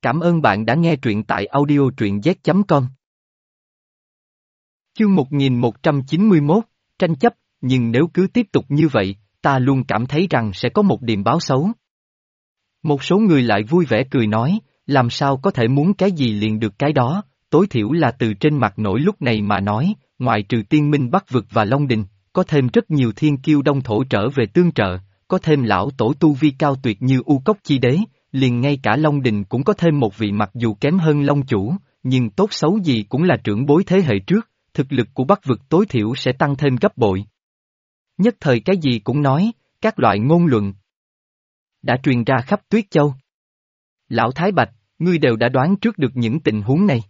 Cảm ơn bạn đã nghe truyện tại audio truyện z.com. Chương 1191, tranh chấp, nhưng nếu cứ tiếp tục như vậy, ta luôn cảm thấy rằng sẽ có một điềm báo xấu. Một số người lại vui vẻ cười nói, làm sao có thể muốn cái gì liền được cái đó, tối thiểu là từ trên mặt nổi lúc này mà nói, ngoại trừ Tiên Minh Bắc Vực và Long Đình, có thêm rất nhiều thiên kiêu đông thổ trở về tương trợ, có thêm lão tổ tu vi cao tuyệt như U Cốc Chi Đế, liền ngay cả Long Đình cũng có thêm một vị mặc dù kém hơn Long Chủ, nhưng tốt xấu gì cũng là trưởng bối thế hệ trước, thực lực của Bắc Vực tối thiểu sẽ tăng thêm gấp bội. Nhất thời cái gì cũng nói, các loại ngôn luận đã truyền ra khắp Tuyết Châu. Lão Thái Bạch, ngươi đều đã đoán trước được những tình huống này.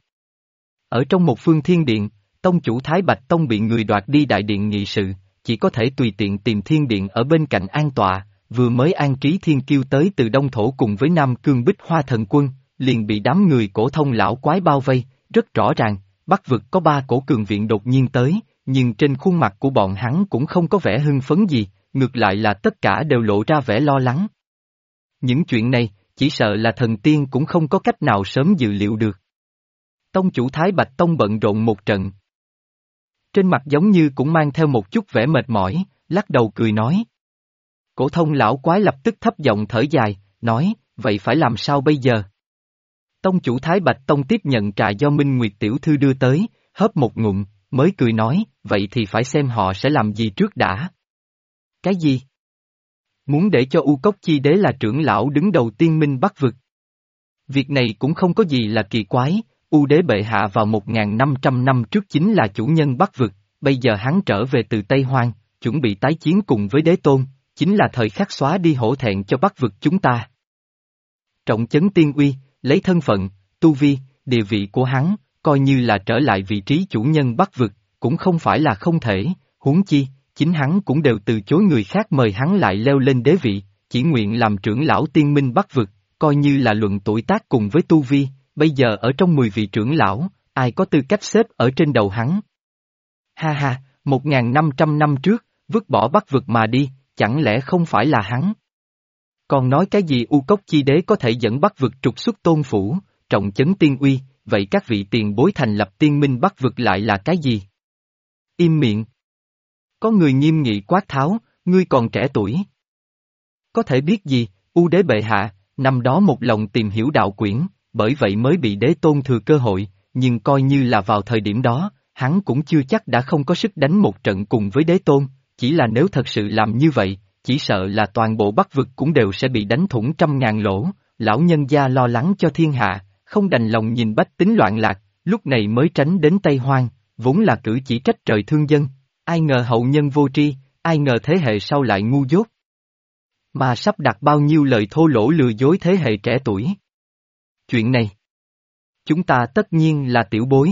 Ở trong một phương thiên điện, tông chủ Thái Bạch Tông bị người đoạt đi đại điện nghị sự, chỉ có thể tùy tiện tìm thiên điện ở bên cạnh an tọa, vừa mới an trí thiên kiêu tới từ Đông Thổ cùng với Nam Cương Bích Hoa Thần Quân, liền bị đám người cổ thông lão quái bao vây, rất rõ ràng, Bắc Vực có 3 cổ cường viện đột nhiên tới, nhưng trên khuôn mặt của bọn hắn cũng không có vẻ hưng phấn gì, ngược lại là tất cả đều lộ ra vẻ lo lắng. Những chuyện này, chỉ sợ là thần tiên cũng không có cách nào sớm dự liệu được. Tông chủ Thái Bạch Tông bận rộn một trận. Trên mặt giống như cũng mang theo một chút vẻ mệt mỏi, lắc đầu cười nói. Cổ thông lão quái lập tức thấp giọng thở dài, nói, vậy phải làm sao bây giờ? Tông chủ Thái Bạch Tông tiếp nhận trà do Minh Nguyệt Tiểu Thư đưa tới, hớp một ngụm, mới cười nói, vậy thì phải xem họ sẽ làm gì trước đã. Cái gì? Muốn để cho U Cốc Chi Đế là trưởng lão đứng đầu Tiên Minh Bắc Vực. Việc này cũng không có gì là kỳ quái, U Đế bệ hạ vào 1.500 năm trước chính là chủ nhân Bắc Vực, bây giờ hắn trở về từ Tây Hoang, chuẩn bị tái chiến cùng với Đế Tôn, chính là thời khắc xóa đi hổ thẹn cho Bắc Vực chúng ta. Trọng chấn tiên uy, lấy thân phận, tu vi, địa vị của hắn, coi như là trở lại vị trí chủ nhân Bắc Vực, cũng không phải là không thể, huống chi, chính hắn cũng đều từ chối người khác mời hắn lại leo lên đế vị, chỉ nguyện làm trưởng lão Tiên Minh Bắc Vực, coi như là luận tuổi tác cùng với tu vi, bây giờ ở trong 10 vị trưởng lão, ai có tư cách xếp ở trên đầu hắn. Ha ha, 1.500 năm trước, vứt bỏ Bắc Vực mà đi, chẳng lẽ không phải là hắn? Còn nói cái gì U Cốc Chi Đế có thể dẫn Bắc Vực trục xuất Tôn Phủ, trọng chấn tiên uy, vậy các vị tiền bối thành lập Tiên Minh Bắc Vực lại là cái gì? Im miệng. Có người nghiêm nghị quát tháo, ngươi còn trẻ tuổi. Có thể biết gì, U Đế bệ hạ, năm đó một lòng tìm hiểu đạo quyển, bởi vậy mới bị Đế Tôn thừa cơ hội, nhưng coi như là vào thời điểm đó, hắn cũng chưa chắc đã không có sức đánh một trận cùng với Đế Tôn, chỉ là nếu thật sự làm như vậy, chỉ sợ là toàn bộ Bắc Vực cũng đều sẽ bị đánh thủng trăm ngàn lỗ, lão nhân gia lo lắng cho thiên hạ, không đành lòng nhìn bách tính loạn lạc, lúc này mới tránh đến Tây Hoang, vốn là cử chỉ trách trời thương dân, ai ngờ hậu nhân vô tri, ai ngờ thế hệ sau lại ngu dốt. Mà sắp đặt bao nhiêu lời thô lỗ lừa dối thế hệ trẻ tuổi. Chuyện này, chúng ta tất nhiên là tiểu bối.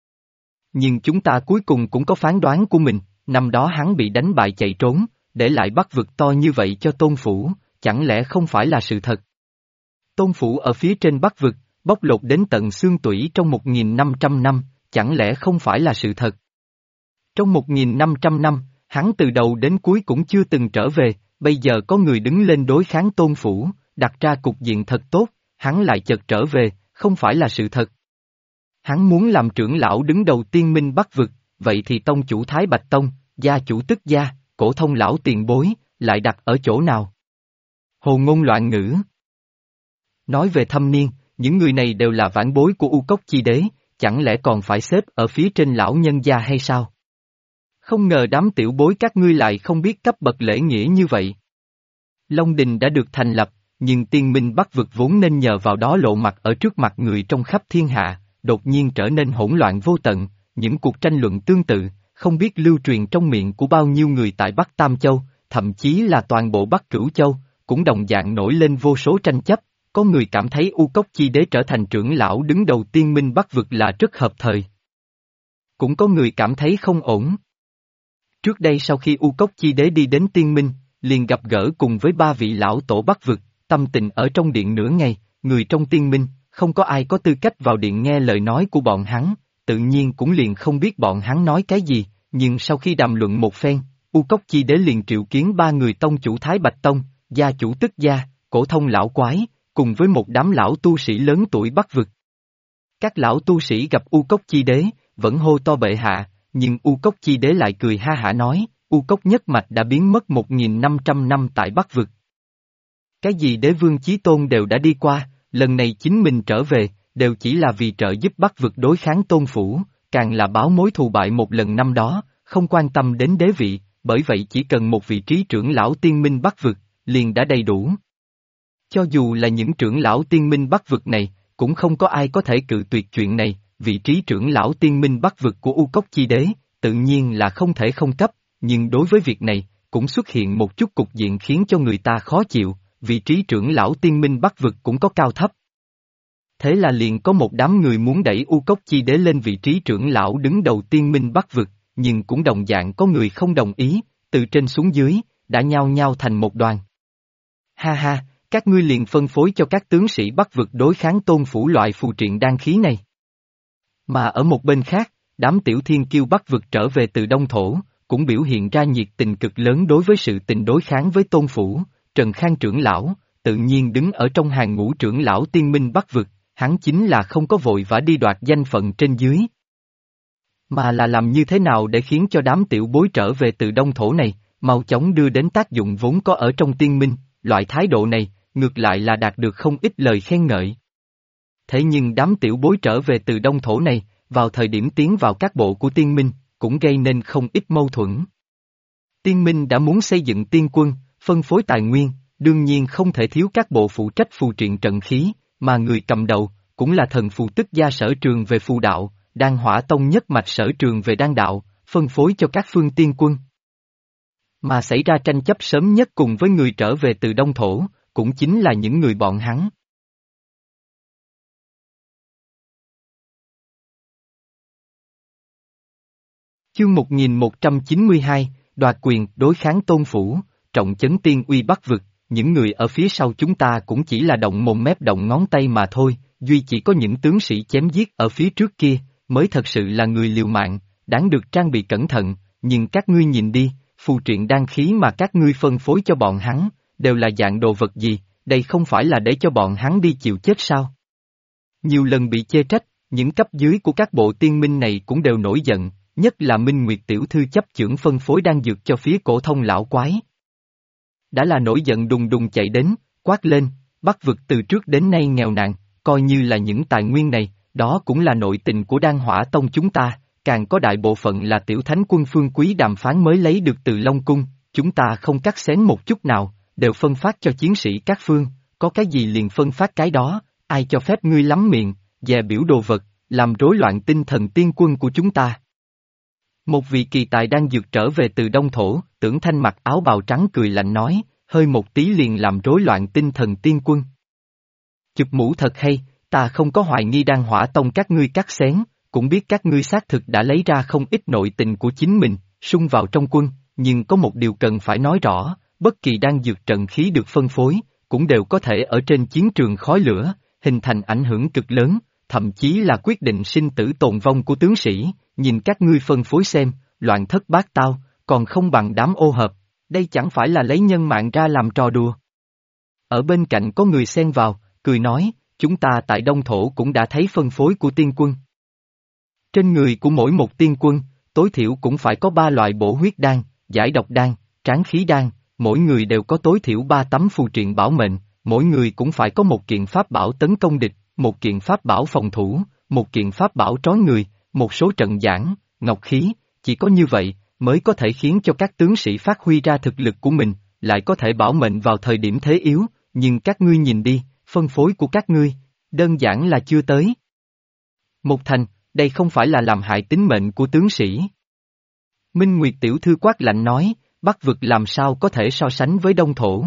Nhưng chúng ta cuối cùng cũng có phán đoán của mình, năm đó hắn bị đánh bại chạy trốn, để lại Bắc Vực to như vậy cho Tôn Phủ, chẳng lẽ không phải là sự thật? Tôn Phủ ở phía trên Bắc Vực, bóc lột đến tận xương tủy trong 1.500 năm, chẳng lẽ không phải là sự thật? Trong 1.500 năm, hắn từ đầu đến cuối cũng chưa từng trở về, bây giờ có người đứng lên đối kháng Tôn Phủ, đặt ra cục diện thật tốt, hắn lại chợt trở về, không phải là sự thật. Hắn muốn làm trưởng lão đứng đầu Tiên Minh Bắc Vực, vậy thì tông chủ Thái Bạch Tông, gia chủ Tức Gia, cổ thông lão tiền bối, lại đặt ở chỗ nào? Hồ ngôn loạn ngữ. Nói về thâm niên, những người này đều là vãn bối của U Cốc Chi Đế, chẳng lẽ còn phải xếp ở phía trên lão nhân gia hay sao? Không ngờ đám tiểu bối các ngươi lại không biết cấp bậc lễ nghĩa như vậy. Long Đình đã được thành lập, nhưng Tiên Minh Bắc Vực vốn nên nhờ vào đó lộ mặt ở trước mặt người trong khắp thiên hạ, đột nhiên trở nên hỗn loạn vô tận, những cuộc tranh luận tương tự, không biết lưu truyền trong miệng của bao nhiêu người tại Bắc Tam Châu, thậm chí là toàn bộ Bắc Cửu Châu, cũng đồng dạng nổi lên vô số tranh chấp, có người cảm thấy U Cốc Chi Đế trở thành trưởng lão đứng đầu Tiên Minh Bắc Vực là rất hợp thời. Cũng có người cảm thấy không ổn. Trước đây sau khi U Cốc Chi Đế đi đến Tiên Minh, liền gặp gỡ cùng với 3 vị lão tổ Bắc Vực, tâm tình ở trong điện nửa ngày, người trong Tiên Minh, không có ai có tư cách vào điện nghe lời nói của bọn hắn, tự nhiên cũng liền không biết bọn hắn nói cái gì, nhưng sau khi đàm luận một phen, U Cốc Chi Đế liền triệu kiến 3 người tông chủ Thái Bạch Tông, gia chủ Tức Gia, cổ thông lão quái, cùng với một đám lão tu sĩ lớn tuổi Bắc vực. Các lão tu sĩ gặp U Cốc Chi Đế, vẫn hô to bệ hạ, nhưng U Cốc Chi Đế lại cười ha hả nói, U Cốc nhất mạch đã biến mất 1.500 năm tại Bắc vực. Cái gì đế vương chí tôn đều đã đi qua, lần này chính mình trở về, đều chỉ là vì trợ giúp Bắc vực đối kháng tôn phủ, càng là báo mối thù bại một lần năm đó, không quan tâm đến đế vị, bởi vậy chỉ cần một vị trí trưởng lão tiên minh Bắc vực, liền đã đầy đủ. Cho dù là những trưởng lão tiên minh Bắc vực này, cũng không có ai có thể cự tuyệt chuyện này, vị trí trưởng lão tiên minh Bắc vực của U Cốc Chi Đế, tự nhiên là không thể không cấp, nhưng đối với việc này, cũng xuất hiện một chút cục diện khiến cho người ta khó chịu, vị trí trưởng lão tiên minh Bắc vực cũng có cao thấp. Thế là liền có một đám người muốn đẩy U Cốc Chi Đế lên vị trí trưởng lão đứng đầu tiên minh Bắc vực, nhưng cũng đồng dạng có người không đồng ý, từ trên xuống dưới, đã nhao nhao thành một đoàn. Ha ha, các ngươi liền phân phối cho các tướng sĩ Bắc vực đối kháng tôn phủ loại phù triện đan khí này. Mà ở một bên khác, đám tiểu thiên kiêu Bắc vực trở về từ Đông Thổ, cũng biểu hiện ra nhiệt tình cực lớn đối với sự tình đối kháng với tôn phủ, Trần Khang trưởng lão, tự nhiên đứng ở trong hàng ngũ trưởng lão tiên minh Bắc vực, hắn chính là không có vội vã đi đoạt danh phận trên dưới. Mà là làm như thế nào để khiến cho đám tiểu bối trở về từ Đông Thổ này, mau chóng đưa đến tác dụng vốn có ở trong tiên minh, loại thái độ này, ngược lại là đạt được không ít lời khen ngợi. Thế nhưng đám tiểu bối trở về từ Đông Thổ này, vào thời điểm tiến vào các bộ của tiên minh, cũng gây nên không ít mâu thuẫn. Tiên minh đã muốn xây dựng tiên quân, phân phối tài nguyên, đương nhiên không thể thiếu các bộ phụ trách phù triện trận khí, mà người cầm đầu, cũng là thần phù tức gia sở trường về phù đạo, Đan Hỏa Tông nhất mạch sở trường về đan đạo, phân phối cho các phương tiên quân. Mà xảy ra tranh chấp sớm nhất cùng với người trở về từ Đông Thổ, cũng chính là những người bọn hắn. Chương 1192, đoạt quyền, đối kháng tôn phủ, trọng chấn tiên uy Bắc vực, những người ở phía sau chúng ta cũng chỉ là động mồm mép động ngón tay mà thôi, duy chỉ có những tướng sĩ chém giết ở phía trước kia, mới thật sự là người liều mạng, đáng được trang bị cẩn thận, nhưng các ngươi nhìn đi, phù triện đan khí mà các ngươi phân phối cho bọn hắn, đều là dạng đồ vật gì, đây không phải là để cho bọn hắn đi chịu chết sao? Nhiều lần bị chê trách, những cấp dưới của các bộ tiên minh này cũng đều nổi giận, nhất là Minh Nguyệt tiểu thư chấp chưởng phân phối đan dược cho phía cổ thông lão quái. Đã là nổi giận đùng đùng chạy đến, quát lên, Bắc vực từ trước đến nay nghèo nàn, coi như là những tài nguyên này, đó cũng là nội tình của Đan Hỏa Tông chúng ta, càng có đại bộ phận là tiểu thánh quân phương quý đàm phán mới lấy được từ Long Cung, chúng ta không cắt xén một chút nào, đều phân phát cho chiến sĩ các phương, có cái gì liền phân phát cái đó, ai cho phép ngươi lắm miệng, dè biểu đồ vật, làm rối loạn tinh thần tiên quân của chúng ta. Một vị kỳ tài đang dược trở về từ Đông Thổ, Tưởng Thanh mặc áo bào trắng cười lạnh nói, hơi một tí liền làm rối loạn tinh thần tiên quân. Chụp mũ thật hay, ta không có hoài nghi Đan Hỏa Tông các ngươi cắt xén, cũng biết các ngươi xác thực đã lấy ra không ít nội tình của chính mình, sung vào trong quân, nhưng có một điều cần phải nói rõ, bất kỳ đan dược trận khí được phân phối, cũng đều có thể ở trên chiến trường khói lửa, hình thành ảnh hưởng cực lớn, thậm chí là quyết định sinh tử tồn vong của tướng sĩ, nhìn các ngươi phân phối xem, loạn thất bát tao, còn không bằng đám ô hợp, đây chẳng phải là lấy nhân mạng ra làm trò đùa. Ở bên cạnh có người xen vào, cười nói, chúng ta tại Đông Thổ cũng đã thấy phân phối của tiên quân. Trên người của mỗi một tiên quân, tối thiểu cũng phải có 3 loại bổ huyết đan, giải độc đan, tráng khí đan, mỗi người đều có tối thiểu 3 tấm phù triện bảo mệnh, mỗi người cũng phải có một kiện pháp bảo tấn công địch, một kiện pháp bảo phòng thủ, một kiện pháp bảo trói người, một số trận giảng, ngọc khí, chỉ có như vậy, mới có thể khiến cho các tướng sĩ phát huy ra thực lực của mình, lại có thể bảo mệnh vào thời điểm thế yếu, nhưng các ngươi nhìn đi, phân phối của các ngươi, đơn giản là chưa tới. Một thành, đây không phải là làm hại tính mệnh của tướng sĩ. Minh Nguyệt tiểu thư quát lạnh nói, Bắc vực làm sao có thể so sánh với Đông Thổ.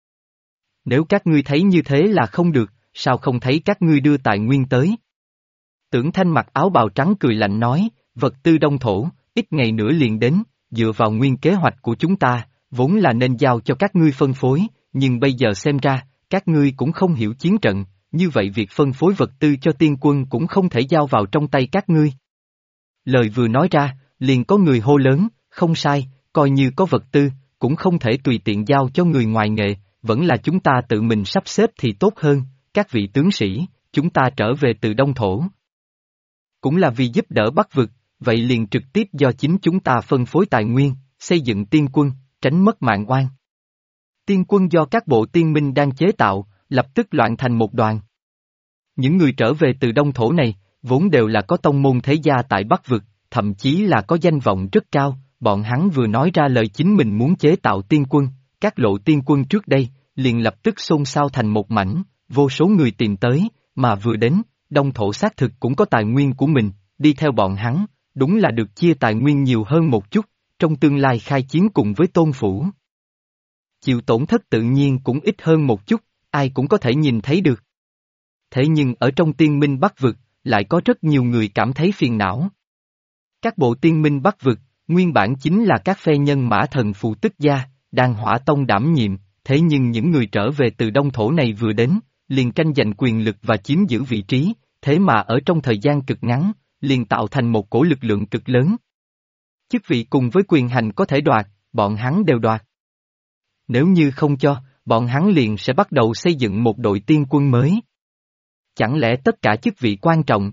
Nếu các ngươi thấy như thế là không được, sao không thấy các ngươi đưa tài nguyên tới? Tưởng Thanh mặc áo bào trắng cười lạnh nói, vật tư Đông Thổ, ít ngày nữa liền đến, dựa vào nguyên kế hoạch của chúng ta, vốn là nên giao cho các ngươi phân phối, nhưng bây giờ xem ra, các ngươi cũng không hiểu chiến trận, như vậy việc phân phối vật tư cho tiên quân cũng không thể giao vào trong tay các ngươi. Lời vừa nói ra, liền có người hô lớn, không sai, coi như có vật tư, cũng không thể tùy tiện giao cho người ngoài nghề, vẫn là chúng ta tự mình sắp xếp thì tốt hơn, các vị tướng sĩ, chúng ta trở về từ Đông Thổ. Cũng là vì giúp đỡ Bắc vực, vậy liền trực tiếp do chính chúng ta phân phối tài nguyên, xây dựng tiên quân, tránh mất mạng oan. Tiên quân do các bộ tiên minh đang chế tạo, lập tức loạn thành một đoàn. Những người trở về từ Đông Thổ này, vốn đều là có tông môn thế gia tại Bắc vực, thậm chí là có danh vọng rất cao, bọn hắn vừa nói ra lời chính mình muốn chế tạo tiên quân, các lộ tiên quân trước đây, liền lập tức xôn xao thành một mảnh, vô số người tìm tới, mà vừa đến, Đông Thổ xác thực cũng có tài nguyên của mình, đi theo bọn hắn, đúng là được chia tài nguyên nhiều hơn một chút, trong tương lai khai chiến cùng với Tôn Phủ. Chịu tổn thất tự nhiên cũng ít hơn một chút, ai cũng có thể nhìn thấy được. Thế nhưng ở trong tiên minh Bắc vực, lại có rất nhiều người cảm thấy phiền não. Các bộ tiên minh Bắc vực, nguyên bản chính là các phe nhân mã thần phù tức gia, đang hỏa tông đảm nhiệm, thế nhưng những người trở về từ Đông Thổ này vừa đến, liền tranh giành quyền lực và chiếm giữ vị trí, thế mà ở trong thời gian cực ngắn, liền tạo thành một cổ lực lượng cực lớn. Chức vị cùng với quyền hành có thể đoạt, bọn hắn đều đoạt. Nếu như không cho, bọn hắn liền sẽ bắt đầu xây dựng một đội tiên quân mới. Chẳng lẽ tất cả chức vị quan trọng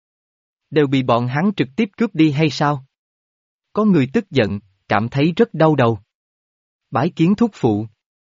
đều bị bọn hắn trực tiếp cướp đi hay sao? Có người tức giận, cảm thấy rất đau đầu. Bái kiến thúc phụ.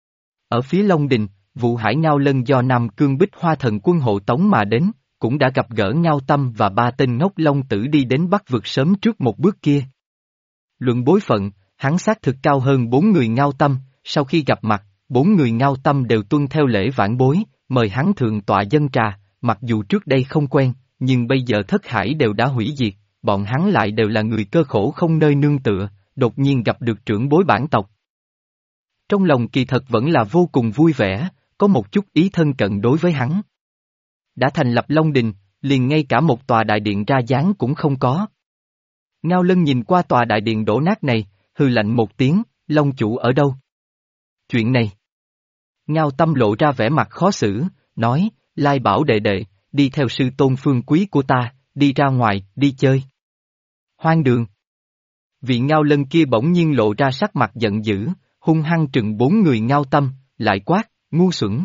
Ở phía Long Đình, vụ Hải Ngao Lân do Nam Cương Bích Hoa Thần quân hộ tống mà đến, cũng đã gặp gỡ Ngao Tâm và ba tên ngốc Long Tử đi đến Bắc vực sớm trước một bước kia. Luận bối phận, hắn xác thực cao hơn 4 người Ngao Tâm, sau khi gặp mặt, 4 người Ngao Tâm đều tuân theo lễ vãn bối, mời hắn thượng tọa dân trà, mặc dù trước đây không quen, nhưng bây giờ thất hải đều đã hủy diệt, bọn hắn lại đều là người cơ khổ không nơi nương tựa, đột nhiên gặp được trưởng bối bản tộc. Trong lòng kỳ thật vẫn là vô cùng vui vẻ, có một chút ý thân cận đối với hắn. Đã thành lập Long Đình, liền ngay cả một tòa đại điện ra dáng cũng không có. Ngao Lân nhìn qua tòa đại điện đổ nát này, hừ lạnh một tiếng, Long chủ ở đâu? Chuyện này. Ngao Tâm lộ ra vẻ mặt khó xử, nói, Lai bảo đệ đệ, đi theo sư tôn phương quý của ta, đi ra ngoài, đi chơi. Hoang đường. Vị Ngao Lân kia bỗng nhiên lộ ra sắc mặt giận dữ, hung hăng trừng 4 người Ngao Tâm, lại quát, ngu xuẩn.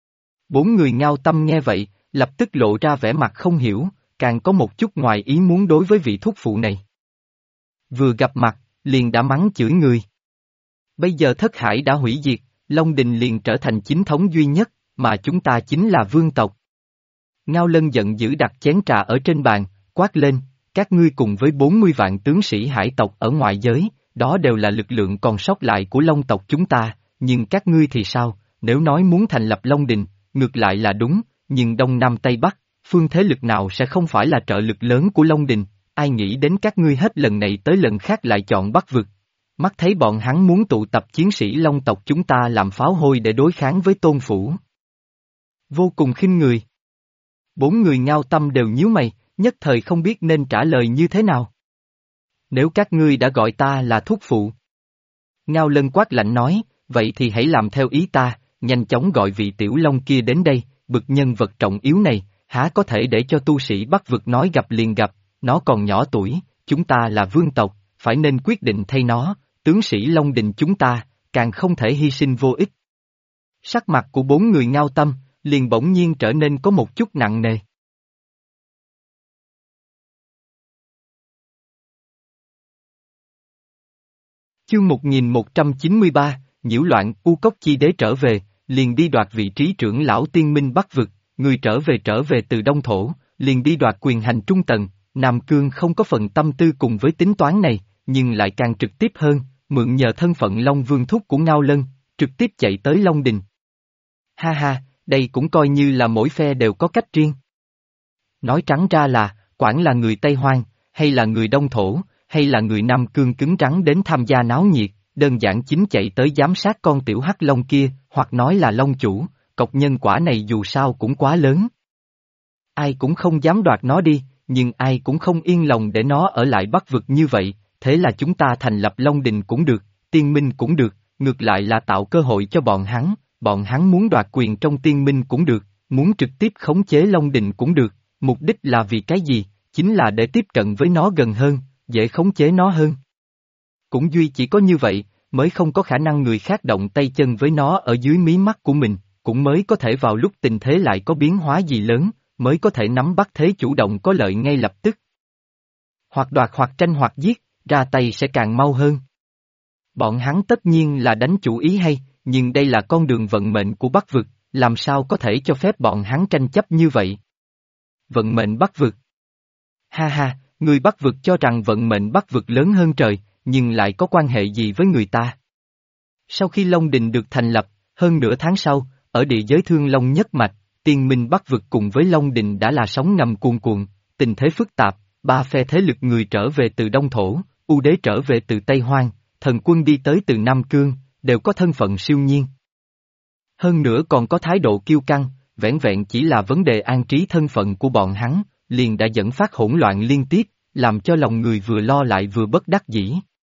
4 người Ngao Tâm nghe vậy, lập tức lộ ra vẻ mặt không hiểu, càng có một chút ngoài ý muốn đối với vị thúc phụ này. Vừa gặp mặt, liền đã mắng chửi người. Bây giờ thất hải đã hủy diệt, Long Đình liền trở thành chính thống duy nhất, mà chúng ta chính là vương tộc. Ngao Lân giận dữ đặt chén trà ở trên bàn, quát lên, các ngươi cùng với 40 vạn tướng sĩ hải tộc ở ngoại giới, đó đều là lực lượng còn sót lại của Long tộc chúng ta, nhưng các ngươi thì sao, nếu nói muốn thành lập Long Đình, ngược lại là đúng, nhưng Đông Nam Tây Bắc, phương thế lực nào sẽ không phải là trợ lực lớn của Long Đình, ai nghĩ đến các ngươi hết lần này tới lần khác lại chọn Bắc vực. Mắt thấy bọn hắn muốn tụ tập chiến sĩ Long tộc chúng ta làm pháo hôi để đối kháng với Tôn Phủ. Vô cùng khinh người. 4 người Ngao Tâm đều nhíu mày, nhất thời không biết nên trả lời như thế nào. Nếu các ngươi đã gọi ta là thúc phụ. Ngao Lân quát lạnh nói, vậy thì hãy làm theo ý ta, nhanh chóng gọi vị tiểu long kia đến đây, bực nhân vật trọng yếu này, há có thể để cho tu sĩ Bắc vực nói gặp liền gặp, nó còn nhỏ tuổi, chúng ta là vương tộc, phải nên quyết định thay nó, tướng sĩ Long Đình chúng ta, càng không thể hy sinh vô ích. Sắc mặt của 4 người Ngao Tâm, liền bỗng nhiên trở nên có một chút nặng nề. Chương 1193, nhiễu loạn, U Cốc Chi Đế trở về, liền đi đoạt vị trí trưởng lão tiên minh Bắc vực, người trở về từ Đông Thổ, liền đi đoạt quyền hành trung tầng, Nam Cương không có phần tâm tư cùng với tính toán này, nhưng lại càng trực tiếp hơn, mượn nhờ thân phận Long Vương thúc của Ngao Lân, trực tiếp chạy tới Long Đình. Ha ha, đây cũng coi như là mỗi phe đều có cách riêng. Nói trắng ra là, quản là người Tây Hoang, hay là người Đông Thổ, hay là người Nam Cương cứng rắn đến tham gia náo nhiệt, đơn giản chính chạy tới giám sát con tiểu hắc long kia, hoặc nói là long chủ, cọc nhân quả này dù sao cũng quá lớn. Ai cũng không dám đoạt nó đi, nhưng ai cũng không yên lòng để nó ở lại Bắc vực như vậy, thế là chúng ta thành lập Long Đình cũng được, Tiên Minh cũng được, ngược lại là tạo cơ hội cho bọn hắn muốn đoạt quyền trong Tiên Minh cũng được, muốn trực tiếp khống chế Long Đình cũng được, mục đích là vì cái gì, chính là để tiếp cận với nó gần hơn, dễ khống chế nó hơn. Cũng duy chỉ có như vậy, mới không có khả năng người khác động tay chân với nó ở dưới mí mắt của mình, cũng mới có thể vào lúc tình thế lại có biến hóa gì lớn, mới có thể nắm bắt thế chủ động có lợi ngay lập tức. Hoặc đoạt hoặc tranh hoặc giết, ra tay sẽ càng mau hơn. Bọn hắn tất nhiên là đánh chủ ý hay, nhưng đây là con đường vận mệnh của Bắc vực, làm sao có thể cho phép bọn hắn tranh chấp như vậy? Vận mệnh Bắc vực. Ha ha, người Bắc vực cho rằng vận mệnh Bắc vực lớn hơn trời, nhưng lại có quan hệ gì với người ta? Sau khi Long Đình được thành lập, hơn nửa tháng sau, ở địa giới Thương Long nhất mạch, Tiên Minh Bắc vực cùng với Long Đình đã là sóng ngầm cuồn cuộn, tình thế phức tạp, ba phe thế lực người trở về từ Đông Thổ, U Đế trở về từ Tây Hoang, thần quân đi tới từ Nam Cương, đều có thân phận siêu nhiên. Hơn nữa còn có thái độ kiêu căng, vẻn vẹn chỉ là vấn đề an trí thân phận của bọn hắn, liền đã dẫn phát hỗn loạn liên tiếp, làm cho lòng người vừa lo lại vừa bất đắc dĩ.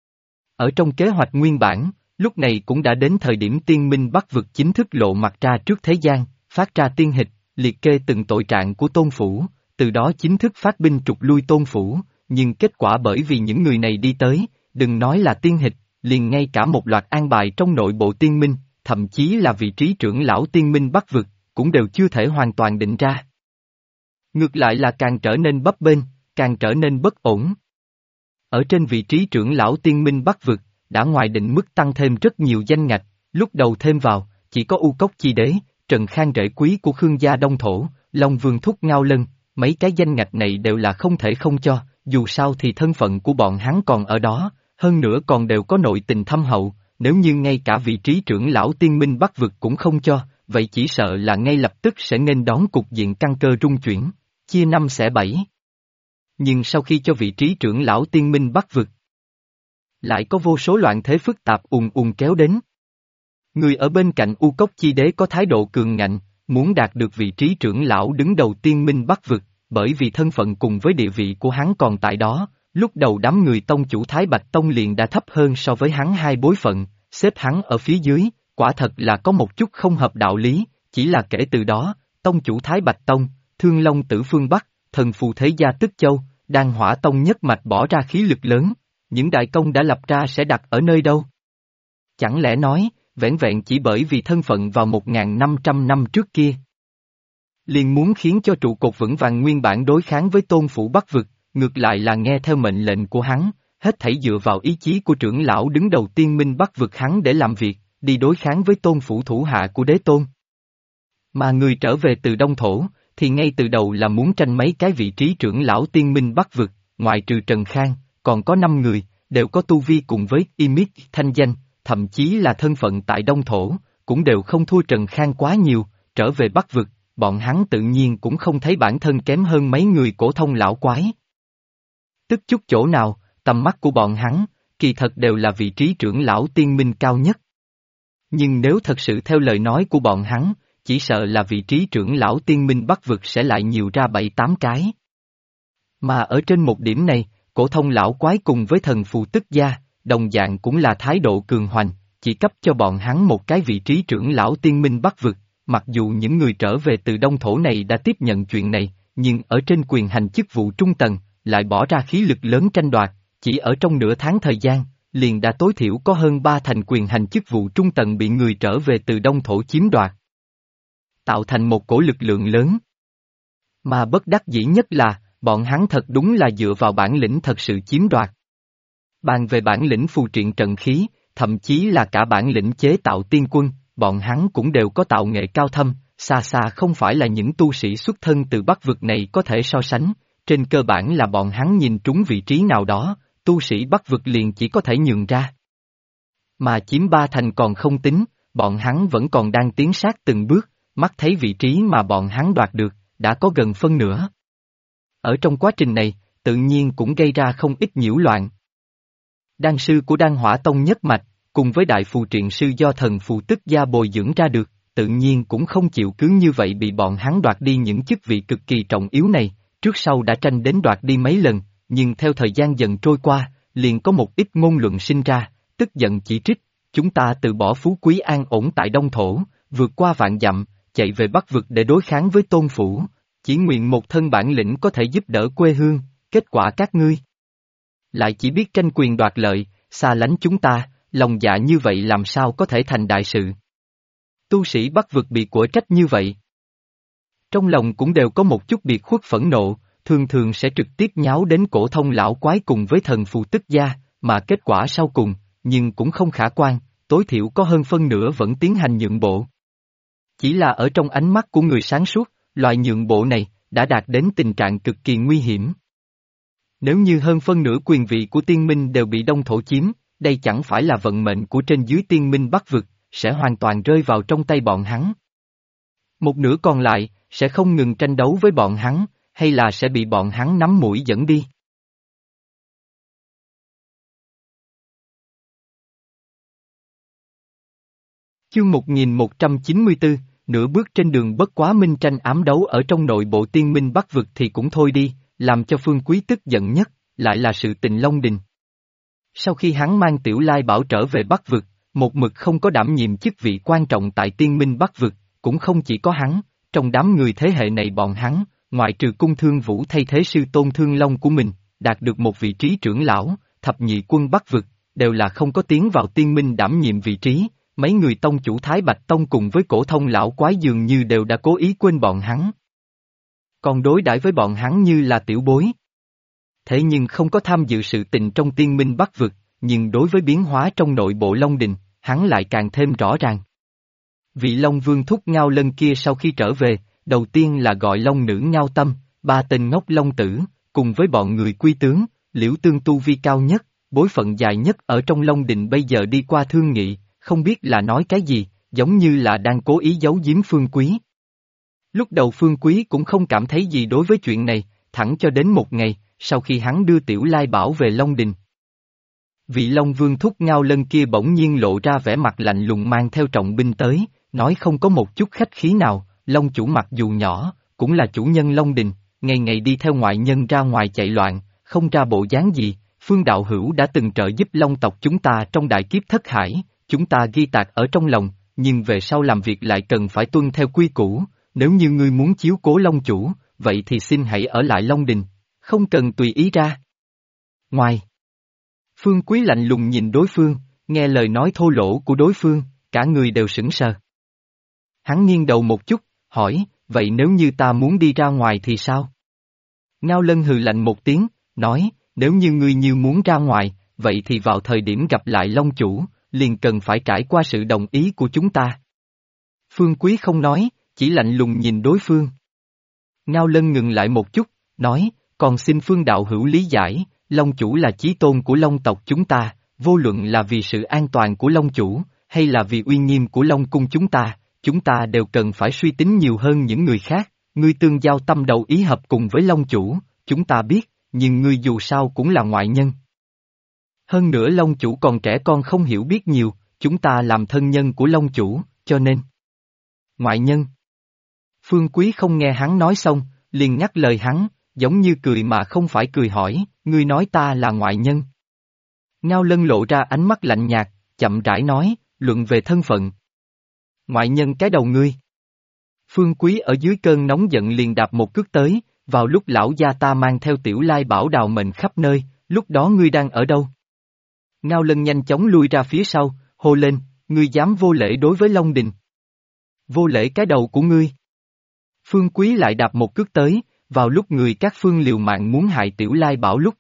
Ở trong kế hoạch nguyên bản, lúc này cũng đã đến thời điểm Tiên Minh Bắc vực chính thức lộ mặt ra trước thế gian, phát ra tiên hịch, liệt kê từng tội trạng của Tôn Phủ, từ đó chính thức phát binh trục lui Tôn Phủ, nhưng kết quả bởi vì những người này đi tới, đừng nói là tiên hịch, liền ngay cả một loạt an bài trong nội bộ Tiên Minh, thậm chí là vị trí trưởng lão Tiên Minh Bắc vực, cũng đều chưa thể hoàn toàn định ra. Ngược lại là càng trở nên bấp bênh, càng trở nên bất ổn. Ở trên vị trí trưởng lão Tiên Minh Bắc vực, đã ngoài định mức tăng thêm rất nhiều danh ngạch, lúc đầu thêm vào, chỉ có U Cốc Chi Đế, Trần Khang rễ quý của Khương gia Đông Thổ, Long Vương Thúc Ngao Lân, mấy cái danh ngạch này đều là không thể không cho, dù sao thì thân phận của bọn hắn còn ở đó, hơn nữa còn đều có nội tình thâm hậu, nếu như ngay cả vị trí trưởng lão Tiên Minh Bắc vực cũng không cho, vậy chỉ sợ là ngay lập tức sẽ nên đón cục diện căn cơ rung chuyển, chia năm xẻ bảy. Nhưng sau khi cho vị trí trưởng lão Tiên Minh Bắc vực, lại có vô số loạn thế phức tạp ùn ùn kéo đến. Người ở bên cạnh U Cốc Chi Đế có thái độ cường ngạnh, muốn đạt được vị trí trưởng lão đứng đầu Tiên Minh Bắc vực, bởi vì thân phận cùng với địa vị của hắn còn tại đó, lúc đầu đám người tông chủ Thái Bạch Tông liền đã thấp hơn so với hắn hai bối phận, xếp hắn ở phía dưới, quả thật là có một chút không hợp đạo lý, chỉ là kể từ đó, tông chủ Thái Bạch Tông, Thương Long Tử Phương Bắc, thần phù thế gia Tức Châu, Đan Hỏa Tông nhất mạch bỏ ra khí lực lớn, những đại công đã lập ra sẽ đặt ở nơi đâu? Chẳng lẽ nói, vẻn vẹn chỉ bởi vì thân phận vào 1.500 năm trước kia. Liền muốn khiến cho trụ cột vững vàng nguyên bản đối kháng với Tôn Phủ Bắc vực, ngược lại là nghe theo mệnh lệnh của hắn, hết thảy dựa vào ý chí của trưởng lão đứng đầu Tiên Minh Bắc vực hắn để làm việc, đi đối kháng với Tôn Phủ thủ hạ của đế tôn. Mà người trở về từ Đông Thổ, thì ngay từ đầu là muốn tranh mấy cái vị trí trưởng lão Tiên Minh Bắc vực, ngoại trừ Trần Khang, còn có 5 người, đều có tu vi cùng với Imit thanh danh, thậm chí là thân phận tại Đông Thổ, cũng đều không thua Trần Khang quá nhiều, trở về Bắc vực, bọn hắn tự nhiên cũng không thấy bản thân kém hơn mấy người cổ thông lão quái. Tức chút chỗ nào, tầm mắt của bọn hắn, kỳ thật đều là vị trí trưởng lão Tiên Minh cao nhất. Nhưng nếu thật sự theo lời nói của bọn hắn, chỉ sợ là vị trí trưởng lão Tiên Minh Bắc vực sẽ lại nhiều ra 7-8 cái. Mà ở trên một điểm này, cổ thông lão quái cùng với thần phù tức gia, đồng dạng cũng là thái độ cường hoành, chỉ cấp cho bọn hắn một cái vị trí trưởng lão Tiên Minh Bắc vực, mặc dù những người trở về từ Đông Thổ này đã tiếp nhận chuyện này, nhưng ở trên quyền hành chức vụ trung tầng, lại bỏ ra khí lực lớn tranh đoạt, chỉ ở trong nửa tháng thời gian, liền đã tối thiểu có hơn 3/10 quyền hành chức vụ trung tầng bị người trở về từ Đông Thổ chiếm đoạt. Tạo thành một cổ lực lượng lớn. Mà bất đắc dĩ nhất là, bọn hắn thật đúng là dựa vào bản lĩnh thật sự chiếm đoạt. Bàn về bản lĩnh phù triện trận khí, thậm chí là cả bản lĩnh chế tạo tiên quân, bọn hắn cũng đều có tạo nghệ cao thâm, xa xa không phải là những tu sĩ xuất thân từ Bắc vực này có thể so sánh, trên cơ bản là bọn hắn nhìn trúng vị trí nào đó, tu sĩ Bắc vực liền chỉ có thể nhường ra. Mà chiếm 3/10 còn không tính, bọn hắn vẫn còn đang tiến sát từng bước, mắt thấy vị trí mà bọn hắn đoạt được, đã có gần phân nửa. Ở trong quá trình này, tự nhiên cũng gây ra không ít nhiễu loạn. Đan sư của Đan Hỏa Tông nhất mạch, cùng với đại phù triện sư do thần phù tức gia bồi dưỡng ra được, tự nhiên cũng không chịu cứ như vậy bị bọn hắn đoạt đi những chức vị cực kỳ trọng yếu này, trước sau đã tranh đến đoạt đi mấy lần, nhưng theo thời gian dần trôi qua, liền có một ít ngôn luận sinh ra, tức giận chỉ trích, chúng ta từ bỏ phú quý an ổn tại Đông Thổ, vượt qua vạn dặm, chạy về Bắc vực để đối kháng với Tôn Phủ, chỉ nguyện một thân bản lĩnh có thể giúp đỡ quê hương, kết quả các ngươi lại chỉ biết tranh quyền đoạt lợi, xa lánh chúng ta, lòng dạ như vậy làm sao có thể thành đại sự. Tu sĩ Bắc vực bị của trách như vậy. Trong lòng cũng đều có một chút biệt khuất phẫn nộ, thường thường sẽ trực tiếp nháo đến cổ thông lão quái cùng với thần phù tức gia, mà kết quả sau cùng, nhưng cũng không khả quan, tối thiểu có hơn phân nửa vẫn tiến hành nhượng bộ. Chỉ là ở trong ánh mắt của người sáng suốt, loại nhượng bộ này, đã đạt đến tình trạng cực kỳ nguy hiểm. Nếu như hơn phân nửa quyền vị của tiên minh đều bị Đông Thổ chiếm, đây chẳng phải là vận mệnh của trên dưới tiên minh Bắc vực, sẽ hoàn toàn rơi vào trong tay bọn hắn. Một nửa còn lại, sẽ không ngừng tranh đấu với bọn hắn, hay là sẽ bị bọn hắn nắm mũi dẫn đi. Chương 1194, nửa bước trên đường bất quá minh tranh ám đấu ở trong nội bộ tiên minh Bắc vực thì cũng thôi đi, làm cho Phương Quý tức giận nhất, lại là sự tình Long Đình. Sau khi hắn mang Tiểu Lai Bảo trở về Bắc vực, một mực không có đảm nhiệm chức vị quan trọng tại tiên minh Bắc vực, cũng không chỉ có hắn, trong đám người thế hệ này bọn hắn, ngoại trừ cung thương vũ thay thế sư tôn Thương Long của mình, đạt được một vị trí trưởng lão, thập nhị quân Bắc vực, đều là không có tiến vào tiên minh đảm nhiệm vị trí, mấy người tông chủ Thái Bạch Tông cùng với cổ thông lão quái dường như đều đã cố ý quên bọn hắn. Còn đối đãi với bọn hắn như là tiểu bối. Thế nhưng không có tham dự sự tình trong tiên minh Bắc vực, nhưng đối với biến hóa trong nội bộ Long Đình, hắn lại càng thêm rõ ràng. Vị Long Vương thúc Ngao Lân kia sau khi trở về, đầu tiên là gọi Long nữ Ngao Tâm, ba tên ngốc Long tử, cùng với bọn người quy tướng, Liễu Tương tu vi cao nhất, bối phận dài nhất ở trong Long Đình bây giờ đi qua thương nghị, không biết là nói cái gì, giống như là đang cố ý giấu giếm Phương Quý. Lúc đầu Phương Quý cũng không cảm thấy gì đối với chuyện này, thẳng cho đến một ngày, sau khi hắn đưa Tiểu Lai Bảo về Long Đình. Vị Long Vương thúc Ngao Lân kia bỗng nhiên lộ ra vẻ mặt lạnh lùng mang theo trọng binh tới, nói không có một chút khách khí nào, Long chủ mặc dù nhỏ, cũng là chủ nhân Long Đình, ngày ngày đi theo ngoại nhân ra ngoài chạy loạn, không ra bộ dáng gì, Phương Đạo Hữu đã từng trợ giúp Long tộc chúng ta trong đại kiếp thất hải, chúng ta ghi tạc ở trong lòng, nhưng về sau làm việc lại cần phải tuân theo quy củ, nếu như ngươi muốn chiếu cố Long chủ, vậy thì xin hãy ở lại Long Đình, không cần tùy ý ra. Ngoài, Phương Quý lạnh lùng nhìn đối phương, nghe lời nói thô lỗ của đối phương, cả người đều sững sờ. Hắn nghiêng đầu một chút, hỏi, vậy nếu như ta muốn đi ra ngoài thì sao? Ngao Lân hừ lạnh một tiếng, nói, nếu như ngươi như muốn ra ngoài, vậy thì vào thời điểm gặp lại Long chủ, liền cần phải trải qua sự đồng ý của chúng ta. Phương Quý không nói, chỉ lạnh lùng nhìn đối phương. Ngao Lân ngừng lại một chút, nói, còn xin Phương Đạo Hữu lý giải, Long chủ là chí tôn của Long tộc chúng ta, vô luận là vì sự an toàn của Long chủ, hay là vì uy nghiêm của Long cung chúng ta đều cần phải suy tính nhiều hơn những người khác, ngươi tương giao tâm đầu ý hợp cùng với Long chủ, chúng ta biết, nhưng ngươi dù sao cũng là ngoại nhân. Hơn nữa Long chủ còn trẻ con không hiểu biết nhiều, chúng ta làm thân nhân của Long chủ, cho nên. Ngoại nhân. Phương Quý không nghe hắn nói xong, liền nhắc lời hắn, giống như cười mà không phải cười hỏi, ngươi nói ta là ngoại nhân. Ngao Lân lộ ra ánh mắt lạnh nhạt, chậm rãi nói, luận về thân phận. Ngoại nhân cái đầu ngươi. Phương Quý ở dưới cơn nóng giận liền đạp một cước tới, vào lúc lão gia ta mang theo Tiểu Lai Bảo đào mệnh khắp nơi, lúc đó ngươi đang ở đâu? Ngao Lân nhanh chóng lui ra phía sau, hô lên, ngươi dám vô lễ đối với Long Đình. Vô lễ cái đầu của ngươi. Phương Quý lại đạp một cước tới, vào lúc người các phương liều mạng muốn hại Tiểu Lai Bảo lúc.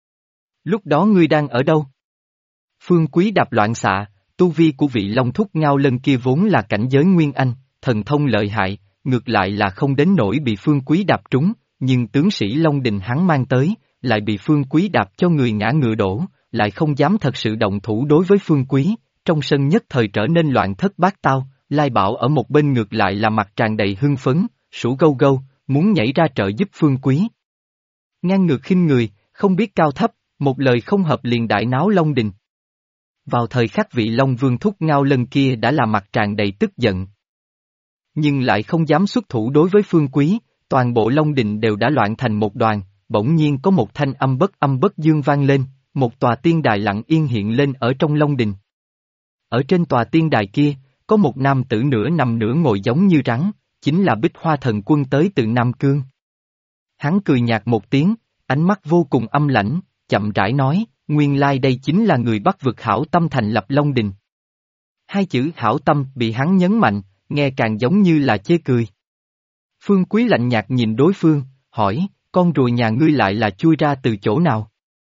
Lúc đó ngươi đang ở đâu? Phương Quý đạp loạn xạ, tu vi của vị Long thúc Ngao Lân kia vốn là cảnh giới Nguyên Anh, thần thông lợi hại, ngược lại là không đến nỗi bị Phương Quý đạp trúng, nhưng tướng sĩ Long Đình hắn mang tới, lại bị Phương Quý đạp cho người ngã ngựa đổ, lại không dám thật sự động thủ đối với Phương Quý, trong sân nhất thời trở nên loạn thất bát tao, Lai Bảo ở một bên ngược lại là mặt tràn đầy hưng phấn, sủ gâu gâu, muốn nhảy ra trợ giúp Phương Quý. Ngang ngược khinh người, không biết cao thấp, một lời không hợp liền đại náo Long Đình. Vào thời khắc vị Long Vương thúc Ngao Lân kia đã là mặt tràn đầy tức giận. Nhưng lại không dám xuất thủ đối với Phương Quý, toàn bộ Long Đình đều đã loạn thành một đoàn, bỗng nhiên có một thanh âm bất dương vang lên, một tòa tiên đài lặng yên hiện lên ở trong Long Đình. Ở trên tòa tiên đài kia, có một nam tử nửa nằm nửa ngồi giống như rắn, chính là Bích Hoa Thần Quân tới từ Nam Cương. Hắn cười nhạt một tiếng, ánh mắt vô cùng âm lãnh, chậm rãi nói, nguyên lai đây chính là người Bắc vực hảo tâm thành lập Long Đình. Hai chữ hảo tâm bị hắn nhấn mạnh, nghe càng giống như là chê cười. Phương Quý lạnh nhạt nhìn đối phương, hỏi, con rùa nhà ngươi lại là chui ra từ chỗ nào?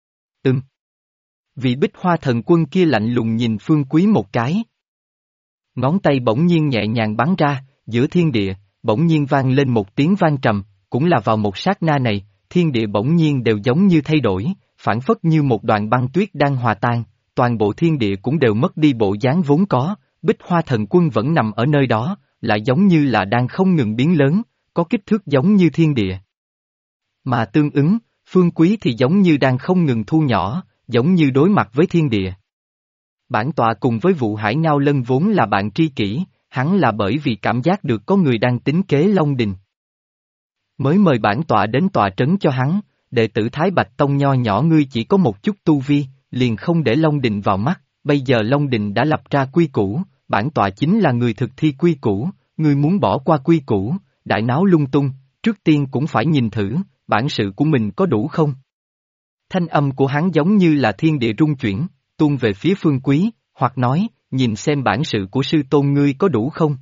Vị Bích Hoa Thần Quân kia lạnh lùng nhìn Phương Quý một cái. Ngón tay bỗng nhiên nhẹ nhàng bắn ra, giữa thiên địa, bỗng nhiên vang lên một tiếng vang trầm, cũng là vào một sát na này, thiên địa bỗng nhiên đều giống như thay đổi, phảng phất như một đoạn băng tuyết đang hòa tan, toàn bộ thiên địa cũng đều mất đi bộ dáng vốn có, Bích Hoa Thần Quân vẫn nằm ở nơi đó, lại giống như là đang không ngừng biến lớn, có kích thước giống như thiên địa. Mà tương ứng, Phương Quý thì giống như đang không ngừng thu nhỏ, giống như đối mặt với thiên địa. Bản tọa cùng với vụ Hải Ngao Lân vốn là bạn tri kỷ, hắn là bởi vì cảm giác được có người đang tính kế Long Đình. Mới mời bản tọa đến tọa trấn cho hắn, đệ tử Thái Bạch Tông nho nhỏ ngươi chỉ có một chút tu vi, liền không để Long Đình vào mắt, bây giờ Long Đình đã lập ra quy củ, bản tọa chính là người thực thi quy củ, ngươi muốn bỏ qua quy củ, đại náo lung tung, trước tiên cũng phải nhìn thử, bản sự của mình có đủ không? Thanh âm của hắn giống như là thiên địa rung chuyển, tuôn về phía Phương Quý, hoặc nói, nhìn xem bản sự của sư tôn ngươi có đủ không?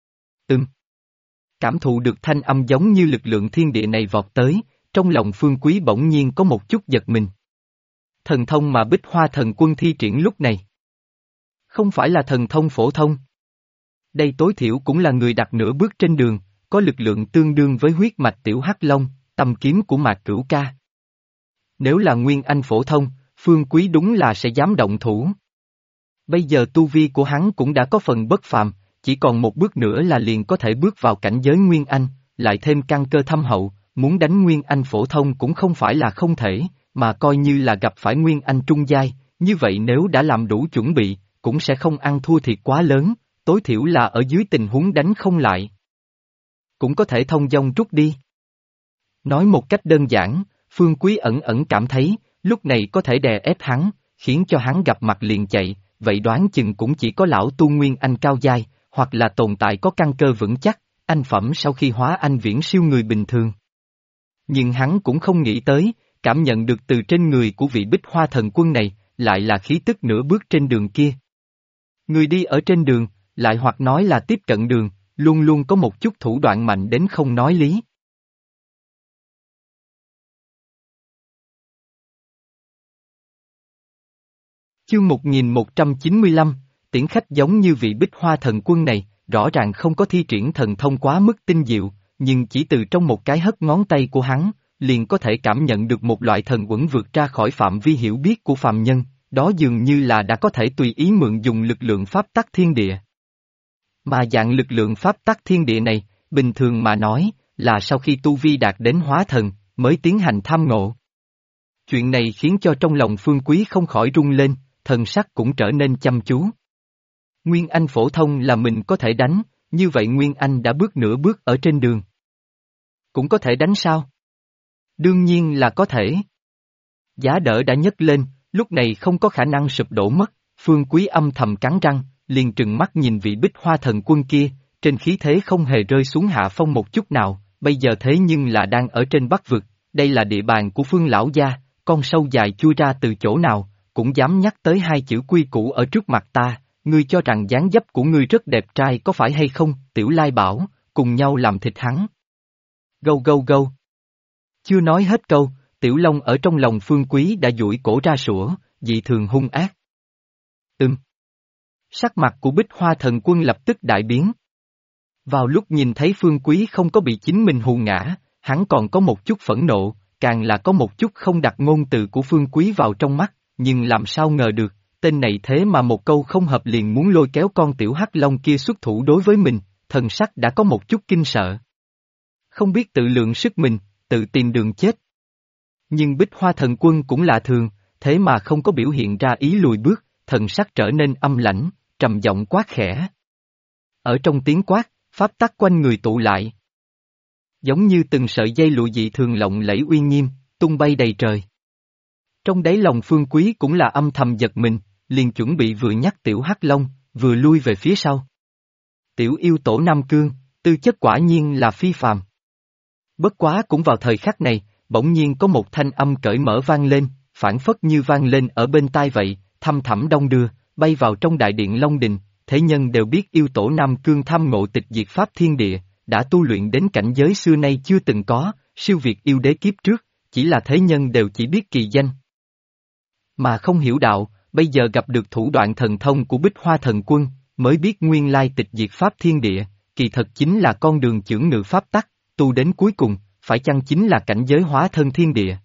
Cảm thụ được thanh âm giống như lực lượng thiên địa này vọt tới, trong lòng Phương Quý bỗng nhiên có một chút giật mình. Thần thông mà Bích Hoa Thần Quân thi triển lúc này, không phải là thần thông phổ thông. Đây tối thiểu cũng là người đặt nửa bước trên đường, có lực lượng tương đương với huyết mạch tiểu hắc long, tầm kiếm của Mạc Cửu Ca. Nếu là nguyên anh phổ thông, Phương Quý đúng là sẽ dám động thủ. Bây giờ tu vi của hắn cũng đã có phần bất phàm, chỉ còn một bước nữa là liền có thể bước vào cảnh giới nguyên anh, lại thêm căn cơ thâm hậu, muốn đánh nguyên anh phổ thông cũng không phải là không thể, mà coi như là gặp phải nguyên anh trung giai, như vậy nếu đã làm đủ chuẩn bị, cũng sẽ không ăn thua thiệt quá lớn, tối thiểu là ở dưới tình huống đánh không lại. Cũng có thể thông dong rút đi. Nói một cách đơn giản, Phương Quý ẩn ẩn cảm thấy, lúc này có thể đè ép hắn, khiến cho hắn gặp mặt liền chạy, vậy đoán chừng cũng chỉ có lão tu nguyên anh cao giai, hoặc là tồn tại có căn cơ vững chắc, anh phẩm sau khi hóa anh viễn siêu người bình thường. Nhưng hắn cũng không nghĩ tới, cảm nhận được từ trên người của vị Bích Hoa Thần Quân này, lại là khí tức nửa bước trên đường kia. Người đi ở trên đường, lại hoặc nói là tiếp cận đường, luôn luôn có một chút thủ đoạn mạnh đến không nói lý. Chương 1195, tiễn khách giống như vị Bích Hoa Thần Quân này, rõ ràng không có thi triển thần thông quá mức tinh diệu, nhưng chỉ từ trong một cái hất ngón tay của hắn, liền có thể cảm nhận được một loại thần uẩn vượt ra khỏi phạm vi hiểu biết của phàm nhân, đó dường như là đã có thể tùy ý mượn dùng lực lượng pháp tắc thiên địa. Mà dạng lực lượng pháp tắc thiên địa này, bình thường mà nói, là sau khi tu vi đạt đến hóa thần, mới tiến hành tham ngộ. Chuyện này khiến cho trong lòng Phương Quý không khỏi rung lên, thần sắc cũng trở nên chăm chú. Nguyên Anh phổ thông là mình có thể đánh, như vậy Nguyên Anh đã bước nửa bước ở trên đường. Cũng có thể đánh sao? Đương nhiên là có thể. Giá đỡ đã nhấc lên, lúc này không có khả năng sụp đổ mất, Phương Quý âm thầm cắn răng, liền trừng mắt nhìn vị Bích Hoa Thần Quân kia, trên khí thế không hề rơi xuống hạ phong một chút nào, bây giờ thế nhưng là đang ở trên Bắc Vực, đây là địa bàn của Phương lão gia, con sâu dài chui ra từ chỗ nào, cũng dám nhắc tới hai chữ quy củ ở trước mặt ta, ngươi cho rằng dáng dấp của ngươi rất đẹp trai có phải hay không, Tiểu Lai bảo, cùng nhau làm thịt hắn. Gâu gâu gâu. Chưa nói hết câu, Tiểu Long ở trong lòng Phương Quý đã duỗi cổ ra sủa, dị thường hung ác. Sắc mặt của Bích Hoa Thần Quân lập tức đại biến. Vào lúc nhìn thấy Phương Quý không có bị chính mình hù ngã, hắn còn có một chút phẫn nộ, càng là có một chút không đặt ngôn từ của Phương Quý vào trong mắt, nhưng làm sao ngờ được, tên này thế mà một câu không hợp liền muốn lôi kéo con tiểu hắc long kia xuất thủ đối với mình, thần sắc đã có một chút kinh sợ. Không biết tự lượng sức mình, tự tìm đường chết. Nhưng Bích Hoa Thần Quân cũng là thường, thế mà không có biểu hiện ra ý lùi bước, thần sắc trở nên âm lãnh, trầm giọng quát khẽ. Ở trong tiếng quát, pháp tắc quanh người tụ lại. Giống như từng sợi dây lụa dị thường lộng lẫy uy nghiêm, tung bay đầy trời. Trong đáy lòng Phương Quý cũng là âm thầm giật mình, liền chuẩn bị vừa nhắc tiểu hắc long, vừa lui về phía sau. Tiểu yêu tổ Nam Cương, tư chất quả nhiên là phi phàm. Bất quá cũng vào thời khắc này, bỗng nhiên có một thanh âm cởi mở vang lên, phảng phất như vang lên ở bên tai vậy, thăm thẳm đong đưa, bay vào trong đại điện Long Đình, thế nhân đều biết yêu tổ Nam Cương tham ngộ tịch diệt pháp thiên địa, đã tu luyện đến cảnh giới xưa nay chưa từng có, siêu việt yêu đế kiếp trước, chỉ là thế nhân đều chỉ biết kỳ danh. Mà không hiểu đạo, bây giờ gặp được thủ đoạn thần thông của Bích Hoa Thần Quân, mới biết nguyên lai tịch diệt pháp thiên địa, kỳ thật chính là con đường chưởng ngự pháp tắc, tu đến cuối cùng, phải chăng chính là cảnh giới hóa thân thiên địa.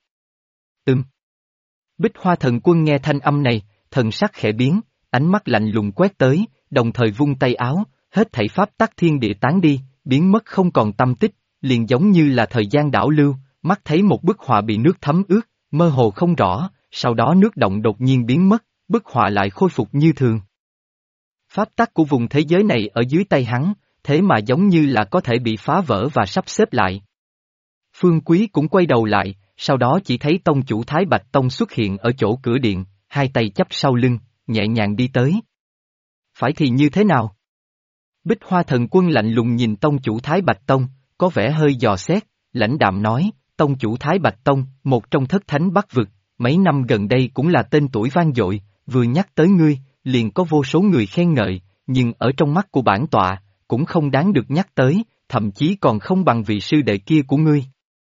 Bích Hoa Thần Quân nghe thanh âm này, thần sắc khẽ biến, ánh mắt lạnh lùng quét tới, đồng thời vung tay áo, hết thảy pháp tắc thiên địa tán đi, biến mất không còn tâm tích, liền giống như là thời gian đảo lưu, mắt thấy một bức họa bị nước thấm ướt, mơ hồ không rõ, sau đó nước động đột nhiên biến mất, bức họa lại khôi phục như thường. Pháp tắc của vùng thế giới này ở dưới tay hắn, thế mà giống như là có thể bị phá vỡ và sắp xếp lại. Phương Quý cũng quay đầu lại, sau đó chỉ thấy tông chủ Thái Bạch Tông xuất hiện ở chỗ cửa điện, hai tay chắp sau lưng, nhẹ nhàng đi tới. Phải thì như thế nào? Bích Hoa Thần Quân lạnh lùng nhìn tông chủ Thái Bạch Tông, có vẻ hơi dò xét, lãnh đạm nói, tông chủ Thái Bạch Tông, một trong thất thánh Bắc vực, mấy năm gần đây cũng là tên tuổi vang dội, vừa nhắc tới ngươi, liền có vô số người khen ngợi, nhưng ở trong mắt của bản tọa, cũng không đáng được nhắc tới, thậm chí còn không bằng vị sư đệ kia của ngươi.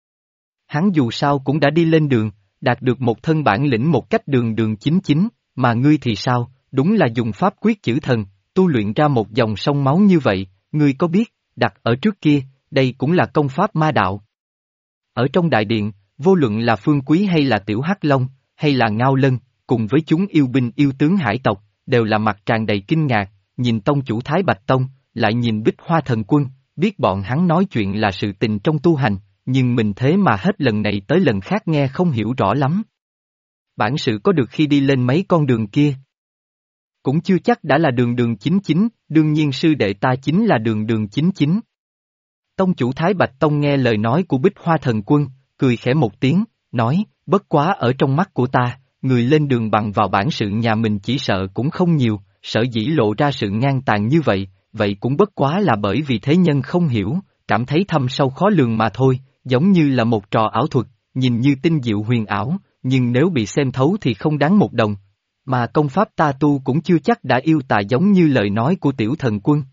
Hắn dù sao cũng đã đi lên đường, đạt được một thân bản lĩnh một cách đường đường chính chính, mà ngươi thì sao, đúng là dùng pháp quyết chữ thần, tu luyện ra một dòng sông máu như vậy, ngươi có biết, đặt ở trước kia, đây cũng là công pháp ma đạo. Ở trong đại điện, vô luận là Phương Quý hay là Tiểu Hắc Long, hay là Ngao Lân, cùng với chúng yêu binh yêu tướng hải tộc, đều là mặt tràn đầy kinh ngạc, nhìn tông chủ Thái Bạch Tông, lại nhìn Bích Hoa Thần Quân, biết bọn hắn nói chuyện là sự tình trong tu hành, nhưng mình thế mà hết lần này tới lần khác nghe không hiểu rõ lắm. Bản sự có được khi đi lên mấy con đường kia. Cũng chưa chắc đã là đường đường chính chính, đương nhiên sư đệ ta chính là đường đường chính chính. Tông chủ Thái Bạch Tông nghe lời nói của Bích Hoa Thần Quân, cười khẽ một tiếng, nói, bất quá ở trong mắt của ta, người lên đường bằng vào bản sự nhà mình chỉ sợ cũng không nhiều, sở dĩ lộ ra sự ngang tàn như vậy, vậy cũng bất quá là bởi vì thế nhân không hiểu, cảm thấy thâm sâu khó lường mà thôi, giống như là một trò ảo thuật, nhìn như tinh diệu huyền ảo, nhưng nếu bị xem thấu thì không đáng một đồng. Mà công pháp ta tu cũng chưa chắc đã yêu tà giống như lời nói của Tiểu Thần Quân.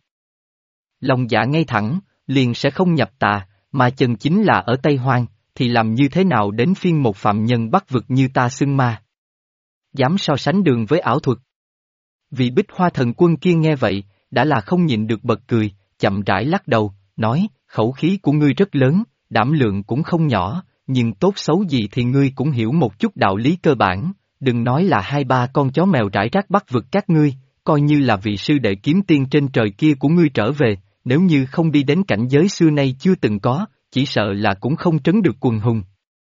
Lòng dạ ngay thẳng, liền sẽ không nhập tà, mà chân chính là ở Tây Hoang, thì làm như thế nào đến phiên một phạm nhân Bắc vực như ta xưng ma. Dám so sánh đường với ảo thuật. Vì Bích Hoa Thần Quân kia nghe vậy, đã là không nhịn được bật cười, chậm rãi lắc đầu, nói, khẩu khí của ngươi rất lớn, đảm lượng cũng không nhỏ, nhưng tốt xấu gì thì ngươi cũng hiểu một chút đạo lý cơ bản, đừng nói là hai ba con chó mèo rải rác Bắc vực các ngươi, coi như là vị sư đệ kiếm tiên trên trời kia của ngươi trở về, nếu như không đi đến cảnh giới xưa nay chưa từng có, chỉ sợ là cũng không trấn được quần hùng.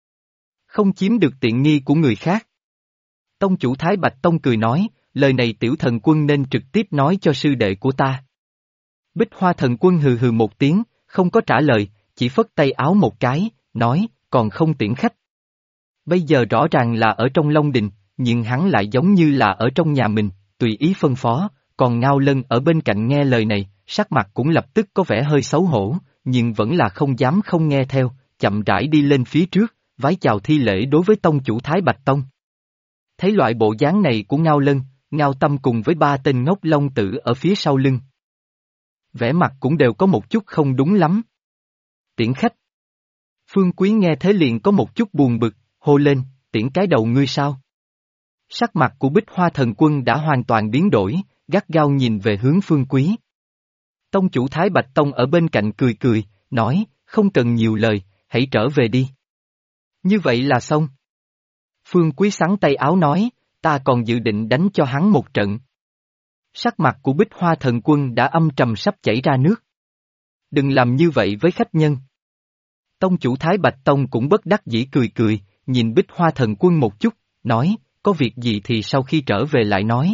Không chiếm được tiện nghi của người khác. Tông chủ Thái Bạch Tông cười nói, lời này Tiểu Thần Quân nên trực tiếp nói cho sư đệ của ta. Bích Hoa Thần Quân hừ hừ một tiếng, không có trả lời, chỉ phất tay áo một cái, nói, còn không tiễn khách. Bây giờ rõ ràng là ở trong Long Đình, nhưng hắn lại giống như là ở trong nhà mình, tùy ý phân phó, còn Ngao Lân ở bên cạnh nghe lời này, sắc mặt cũng lập tức có vẻ hơi xấu hổ, nhưng vẫn là không dám không nghe theo, chậm rãi đi lên phía trước, vái chào thi lễ đối với tông chủ Thái Bạch Tông. Thấy loại bộ dáng này của Ngao Lân, Ngao Tâm cùng với ba tên ngốc long tử ở phía sau lưng. Vẻ mặt cũng đều có một chút không đúng lắm. Tiễn khách. Phương Quý nghe thế liền có một chút buồn bực, hô lên, tiễn cái đầu ngươi sao? Sắc mặt của Bích Hoa Thần Quân đã hoàn toàn biến đổi, gắt gao nhìn về hướng Phương Quý. Tông chủ Thái Bạch Tông ở bên cạnh cười cười, nói, không cần nhiều lời, hãy trở về đi. Như vậy là xong. Phương Quý xắn tay áo nói, ta còn dự định đánh cho hắn một trận. Sắc mặt của Bích Hoa Thần Quân đã âm trầm sắp chảy ra nước. Đừng làm như vậy với khách nhân. Tông chủ Thái Bạch Tông cũng bất đắc dĩ cười cười, nhìn Bích Hoa Thần Quân một chút, nói, có việc gì thì sau khi trở về lại nói.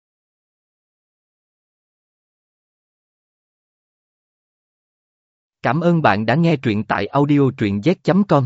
Cảm ơn bạn đã nghe truyện tại audio truyện z.com.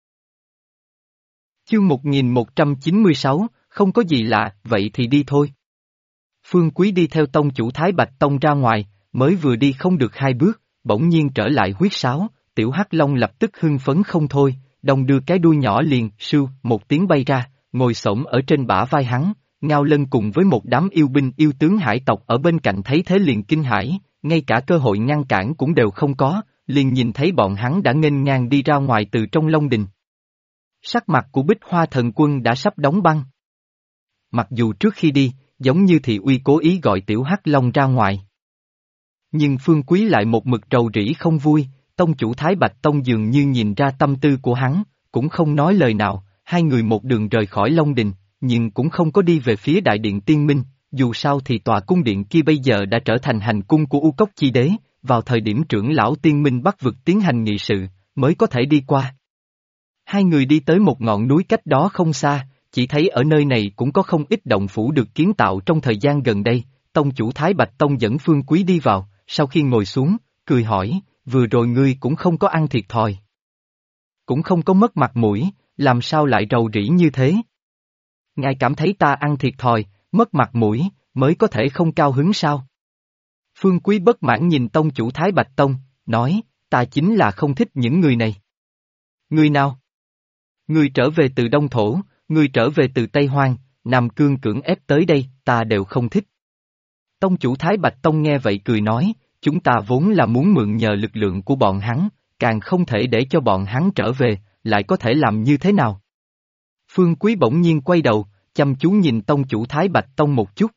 Chương 1196, không có gì lạ, vậy thì đi thôi. Phương Quý đi theo tông chủ Thái Bạch Tông ra ngoài, mới vừa đi không được hai bước, bỗng nhiên trở lại huyết sáo, Tiểu Hắc Long lập tức hưng phấn không thôi, đồng đưa cái đuôi nhỏ liền, sưu, một tiếng bay ra, ngồi xổm ở trên bả vai hắn, Ngao Lân cùng với một đám yêu binh yêu tướng hải tộc ở bên cạnh thấy thế liền kinh hãi, ngay cả cơ hội ngăn cản cũng đều không có, liền nhìn thấy bọn hắn đã nghênh ngang đi ra ngoài từ trong Long Đình. Sắc mặt của Bích Hoa Thần Quân đã sắp đóng băng. Mặc dù trước khi đi, giống như Thị Uy cố ý gọi Tiểu Hắc Long ra ngoài. Nhưng Phương Quý lại một mực rầu rĩ không vui, tông chủ Thái Bạch Tông dường như nhìn ra tâm tư của hắn, cũng không nói lời nào, hai người một đường rời khỏi Long Đình, nhưng cũng không có đi về phía Đại Điện Tiên Minh, dù sao thì tòa cung điện kia bây giờ đã trở thành hành cung của U Cốc Chi Đế, vào thời điểm trưởng lão Tiên Minh Bắc vực tiến hành nghị sự, mới có thể đi qua. Hai người đi tới một ngọn núi cách đó không xa, chỉ thấy ở nơi này cũng có không ít động phủ được kiến tạo trong thời gian gần đây, tông chủ Thái Bạch Tông dẫn Phương Quý đi vào, sau khi ngồi xuống, cười hỏi, vừa rồi ngươi cũng không có ăn thiệt thòi. Cũng không có mất mặt mũi, làm sao lại rầu rĩ như thế? Ngài cảm thấy ta ăn thiệt thòi, mất mặt mũi, mới có thể không cao hứng sao? Phương Quý bất mãn nhìn tông chủ Thái Bạch Tông, nói, ta chính là không thích những người này. Người nào? Người trở về từ Đông Thổ, người trở về từ Tây Hoang, Nam Cương cưỡng ép tới đây, ta đều không thích. Tông chủ Thái Bạch Tông nghe vậy cười nói, chúng ta vốn là muốn mượn nhờ lực lượng của bọn hắn, càng không thể để cho bọn hắn trở về, lại có thể làm như thế nào? Phương Quý bỗng nhiên quay đầu, chăm chú nhìn tông chủ Thái Bạch Tông một chút.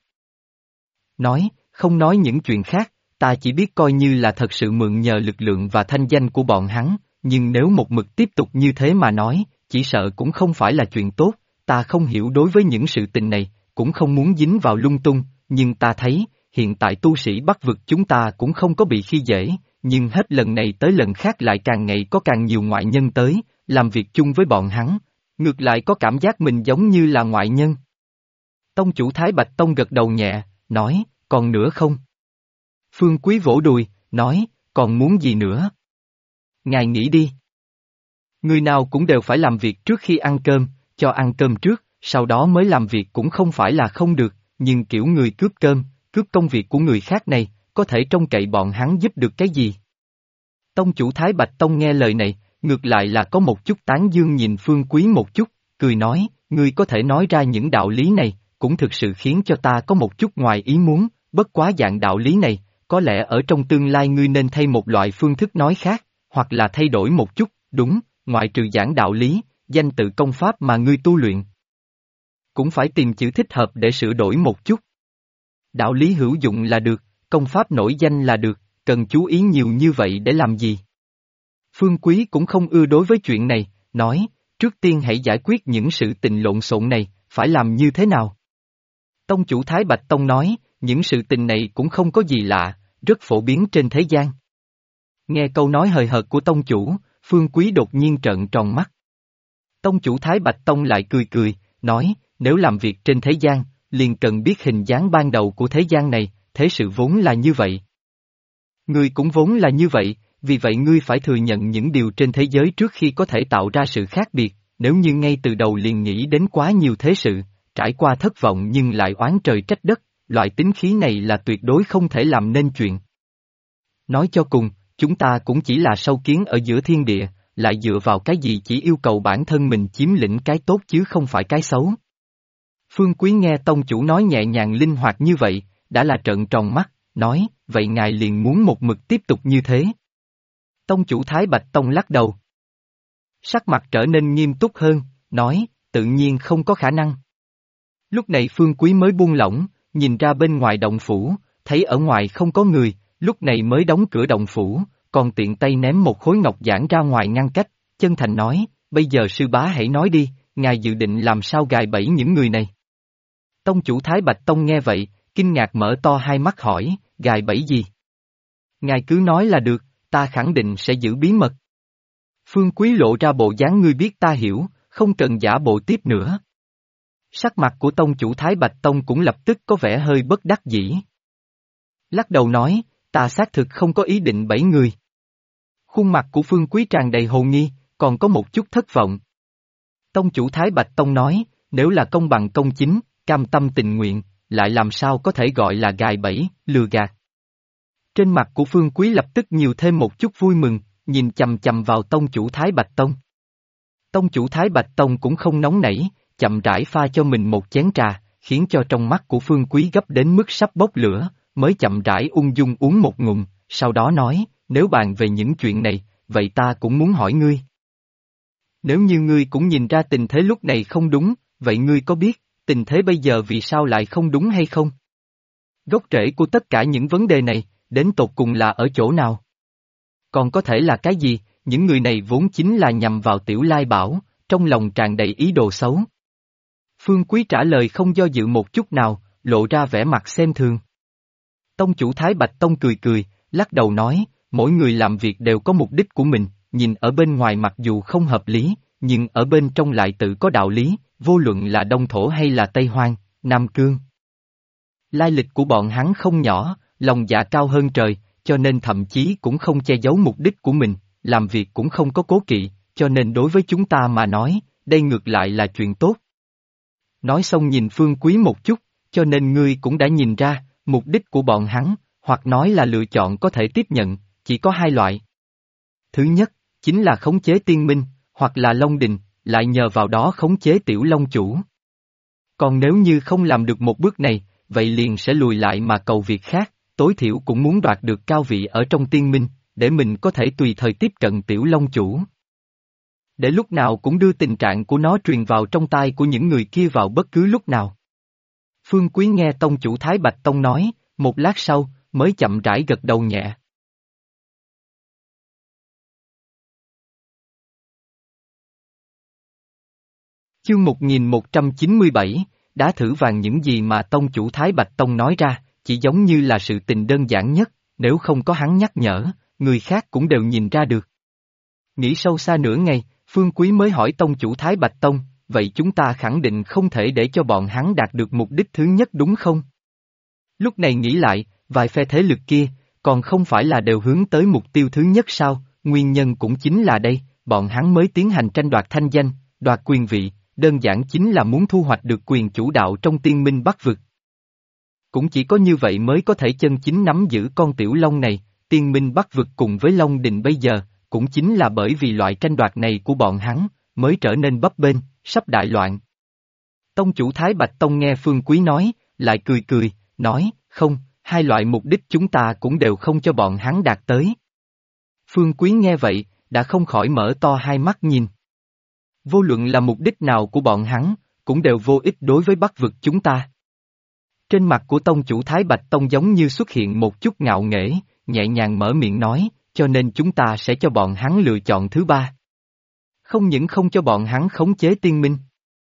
Nói, không nói những chuyện khác, ta chỉ biết coi như là thật sự mượn nhờ lực lượng và thanh danh của bọn hắn, nhưng nếu một mực tiếp tục như thế mà nói, chỉ sợ cũng không phải là chuyện tốt, ta không hiểu đối với những sự tình này, cũng không muốn dính vào lung tung, nhưng ta thấy, hiện tại tu sĩ Bắc vực chúng ta cũng không có bị khi dễ, nhưng hết lần này tới lần khác lại càng ngày có càng nhiều ngoại nhân tới, làm việc chung với bọn hắn, ngược lại có cảm giác mình giống như là ngoại nhân. Tông chủ Thái Bạch Tông gật đầu nhẹ, nói, còn nữa không? Phương Quý vỗ đùi, nói, còn muốn gì nữa? Ngài nghĩ đi. Người nào cũng đều phải làm việc trước khi ăn cơm, cho ăn cơm trước, sau đó mới làm việc cũng không phải là không được, nhưng kiểu người cướp cơm, cướp công việc của người khác này, có thể trông cậy bọn hắn giúp được cái gì? Tông chủ Thái Bạch Tông nghe lời này, ngược lại là có một chút tán dương nhìn Phương Quý một chút, cười nói, ngươi có thể nói ra những đạo lý này, cũng thực sự khiến cho ta có một chút ngoài ý muốn, bất quá dạng đạo lý này, có lẽ ở trong tương lai ngươi nên thay một loại phương thức nói khác, hoặc là thay đổi một chút, đúng, ngoại trừ giảng đạo lý, danh tự công pháp mà ngươi tu luyện. Cũng phải tìm chữ thích hợp để sửa đổi một chút. Đạo lý hữu dụng là được, công pháp nổi danh là được, cần chú ý nhiều như vậy để làm gì? Phương Quý cũng không ưa đối với chuyện này, nói, trước tiên hãy giải quyết những sự tình lộn xộn này, phải làm như thế nào? Tông chủ Thái Bạch Tông nói, những sự tình này cũng không có gì lạ, rất phổ biến trên thế gian. Nghe câu nói hời hợt của tông chủ, Phương Quý đột nhiên trợn tròn mắt. Tông chủ Thái Bạch Tông lại cười cười, nói, nếu làm việc trên thế gian, liền cần biết hình dáng ban đầu của thế gian này, thế sự vốn là như vậy. Ngươi cũng vốn là như vậy, vì vậy ngươi phải thừa nhận những điều trên thế giới trước khi có thể tạo ra sự khác biệt, nếu như ngay từ đầu liền nghĩ đến quá nhiều thế sự, trải qua thất vọng nhưng lại oán trời trách đất, loại tính khí này là tuyệt đối không thể làm nên chuyện. Nói cho cùng, chúng ta cũng chỉ là sâu kiến ở giữa thiên địa, lại dựa vào cái gì chỉ yêu cầu bản thân mình chiếm lĩnh cái tốt chứ không phải cái xấu. Phương Quý nghe tông chủ nói nhẹ nhàng linh hoạt như vậy, đã là trợn tròn mắt, nói, vậy ngài liền muốn một mực tiếp tục như thế. Tông chủ Thái Bạch Tông lắc đầu. Sắc mặt trở nên nghiêm túc hơn, nói, tự nhiên không có khả năng. Lúc này Phương Quý mới buông lỏng, nhìn ra bên ngoài động phủ, thấy ở ngoài không có người, lúc này mới đóng cửa động phủ, còn tiện tay ném một khối ngọc giản ra ngoài ngăn cách, chân thành nói, bây giờ sư bá hãy nói đi, ngài dự định làm sao gài bẫy những người này. Tông chủ Thái Bạch Tông nghe vậy, kinh ngạc mở to hai mắt hỏi, gài bẫy gì? Ngài cứ nói là được, ta khẳng định sẽ giữ bí mật. Phương Quý lộ ra bộ dáng ngươi biết ta hiểu, không cần giả bộ tiếp nữa. Sắc mặt của tông chủ Thái Bạch Tông cũng lập tức có vẻ hơi bất đắc dĩ. Lắc đầu nói, ta xác thực không có ý định bẫy người. Khuôn mặt của Phương Quý tràn đầy hồ nghi, còn có một chút thất vọng. Tông chủ Thái Bạch Tông nói, nếu là công bằng công chính, cam tâm tình nguyện, lại làm sao có thể gọi là gài bẫy, lừa gạt. Trên mặt của Phương Quý lập tức nhiều thêm một chút vui mừng, nhìn chầm chầm vào tông chủ Thái Bạch Tông. Tông chủ Thái Bạch Tông cũng không nóng nảy, chậm rãi pha cho mình một chén trà, khiến cho trong mắt của Phương Quý gấp đến mức sắp bốc lửa, mới chậm rãi ung dung uống một ngụm, sau đó nói, nếu bàn về những chuyện này, vậy ta cũng muốn hỏi ngươi. Nếu như ngươi cũng nhìn ra tình thế lúc này không đúng, vậy ngươi có biết, tình thế bây giờ vì sao lại không đúng hay không? Gốc rễ của tất cả những vấn đề này, đến tột cùng là ở chỗ nào? Còn có thể là cái gì, những người này vốn chính là nhằm vào Tiểu Lai Bảo, trong lòng tràn đầy ý đồ xấu. Phương Quý trả lời không do dự một chút nào, lộ ra vẻ mặt xem thường. Tông chủ Thái Bạch Tông cười cười, lắc đầu nói, mỗi người làm việc đều có mục đích của mình, nhìn ở bên ngoài mặc dù không hợp lý, nhưng ở bên trong lại tự có đạo lý, vô luận là Đông Thổ hay là Tây Hoang, Nam Cương. Lai lịch của bọn hắn không nhỏ, lòng dạ cao hơn trời, cho nên thậm chí cũng không che giấu mục đích của mình, làm việc cũng không có cố kỵ, cho nên đối với chúng ta mà nói, đây ngược lại là chuyện tốt. Nói xong nhìn Phương Quý một chút, cho nên ngươi cũng đã nhìn ra, mục đích của bọn hắn, hoặc nói là lựa chọn có thể tiếp nhận, chỉ có hai loại. Thứ nhất, chính là khống chế tiên minh, hoặc là Long Đình, lại nhờ vào đó khống chế Tiểu Long Chủ. Còn nếu như không làm được một bước này, vậy liền sẽ lùi lại mà cầu việc khác, tối thiểu cũng muốn đoạt được cao vị ở trong tiên minh, để mình có thể tùy thời tiếp cận Tiểu Long Chủ. Để lúc nào cũng đưa tình trạng của nó truyền vào trong tai của những người kia vào bất cứ lúc nào. Phương Quý nghe tông chủ Thái Bạch Tông nói, một lát sau, mới chậm rãi gật đầu nhẹ. Chương 1197, đã thử vàng những gì mà tông chủ Thái Bạch Tông nói ra, chỉ giống như là sự tình đơn giản nhất, nếu không có hắn nhắc nhở, người khác cũng đều nhìn ra được. Nghĩ sâu xa nửa ngày, Phương Quý mới hỏi tông chủ Thái Bạch Tông, vậy chúng ta khẳng định không thể để cho bọn hắn đạt được mục đích thứ nhất đúng không? Lúc này nghĩ lại, vài phe thế lực kia, còn không phải là đều hướng tới mục tiêu thứ nhất sao, nguyên nhân cũng chính là đây, bọn hắn mới tiến hành tranh đoạt thanh danh, đoạt quyền vị, đơn giản chính là muốn thu hoạch được quyền chủ đạo trong tiên minh Bắc vực. Cũng chỉ có như vậy mới có thể chân chính nắm giữ con tiểu long này, tiên minh Bắc vực cùng với Long Đình bây giờ, cũng chính là bởi vì loại tranh đoạt này của bọn hắn, mới trở nên bấp bênh, sắp đại loạn. Tông chủ Thái Bạch Tông nghe Phương Quý nói, lại cười cười, nói, không, hai loại mục đích chúng ta cũng đều không cho bọn hắn đạt tới. Phương Quý nghe vậy, đã không khỏi mở to hai mắt nhìn. Vô luận là mục đích nào của bọn hắn, cũng đều vô ích đối với Bắc vực chúng ta. Trên mặt của tông chủ Thái Bạch Tông giống như xuất hiện một chút ngạo nghễ, nhẹ nhàng mở miệng nói, cho nên chúng ta sẽ cho bọn hắn lựa chọn thứ ba. Không những không cho bọn hắn khống chế tiên minh,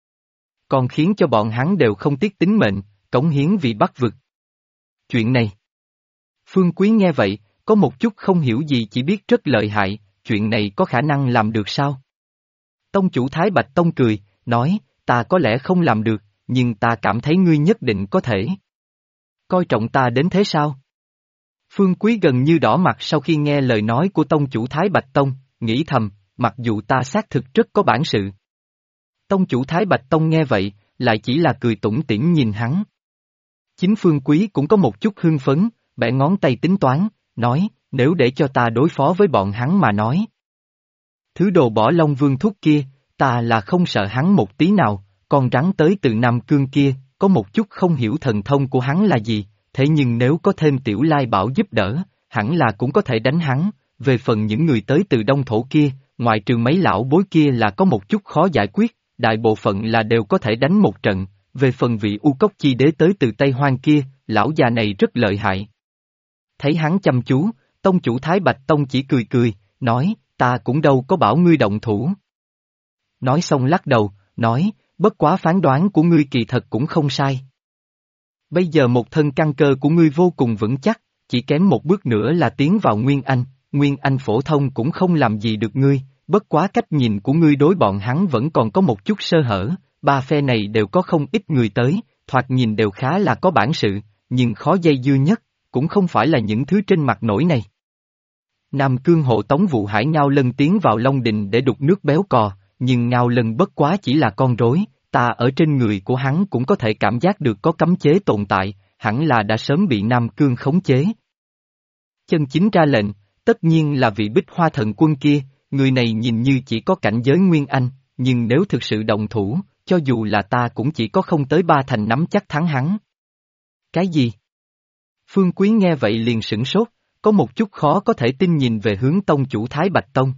còn khiến cho bọn hắn đều không tiếc tính mệnh, cống hiến vì Bắc vực. Chuyện này. Phương Quý nghe vậy, có một chút không hiểu gì chỉ biết rất lợi hại, chuyện này có khả năng làm được sao? Tông chủ Thái Bạch Tông cười, nói, ta có lẽ không làm được, nhưng ta cảm thấy ngươi nhất định có thể. Coi trọng ta đến thế sao? Phương Quý gần như đỏ mặt sau khi nghe lời nói của tông chủ Thái Bạch Tông, nghĩ thầm, mặc dù ta xác thực rất có bản sự. Tông chủ Thái Bạch Tông nghe vậy, lại chỉ là cười tủm tỉm nhìn hắn. Chính Phương Quý cũng có một chút hưng phấn, bẻ ngón tay tính toán, nói, nếu để cho ta đối phó với bọn hắn mà nói. Thứ đồ bỏ Long Vương thuốc kia, ta là không sợ hắn một tí nào, con rắn tới từ Nam Cương kia, có một chút không hiểu thần thông của hắn là gì, thế nhưng nếu có thêm Tiểu Lai Bảo giúp đỡ, hẳn là cũng có thể đánh hắn, về phần những người tới từ Đông Thổ kia, ngoại trừ mấy lão bối kia là có một chút khó giải quyết, đại bộ phận là đều có thể đánh một trận, về phần vị U Cốc Chi Đế tới từ Tây Hoang kia, lão già này rất lợi hại. Thấy hắn chăm chú, tông chủ Thái Bạch Tông chỉ cười cười, nói, ta cũng đâu có bảo ngươi động thủ. Nói xong lắc đầu, nói, bất quá phán đoán của ngươi kỳ thật cũng không sai. Bây giờ một thân căn cơ của ngươi vô cùng vững chắc, chỉ kém một bước nữa là tiến vào Nguyên Anh phổ thông cũng không làm gì được ngươi, bất quá cách nhìn của ngươi đối bọn hắn vẫn còn có một chút sơ hở, ba phe này đều có không ít người tới, thoạt nhìn đều khá là có bản sự, nhưng khó dây dưa nhất, cũng không phải là những thứ trên mặt nổi này. Nam Cương hộ tống vụ hải Ngao Lân tiến vào Long Đình để đục nước béo cò, nhưng Ngao Lân bất quá chỉ là con rối, ta ở trên người của hắn cũng có thể cảm giác được có cấm chế tồn tại, hẳn là đã sớm bị Nam Cương khống chế. Chân chính ra lệnh, tất nhiên là vị Bích Hoa Thần Quân kia, người này nhìn như chỉ có cảnh giới Nguyên Anh, nhưng nếu thực sự động thủ, cho dù là ta cũng chỉ có không tới 3 thành nắm chắc thắng hắn. Cái gì? Phương Quý nghe vậy liền sửng sốt, có một chút khó có thể tin nhìn về hướng tông chủ Thái Bạch Tông.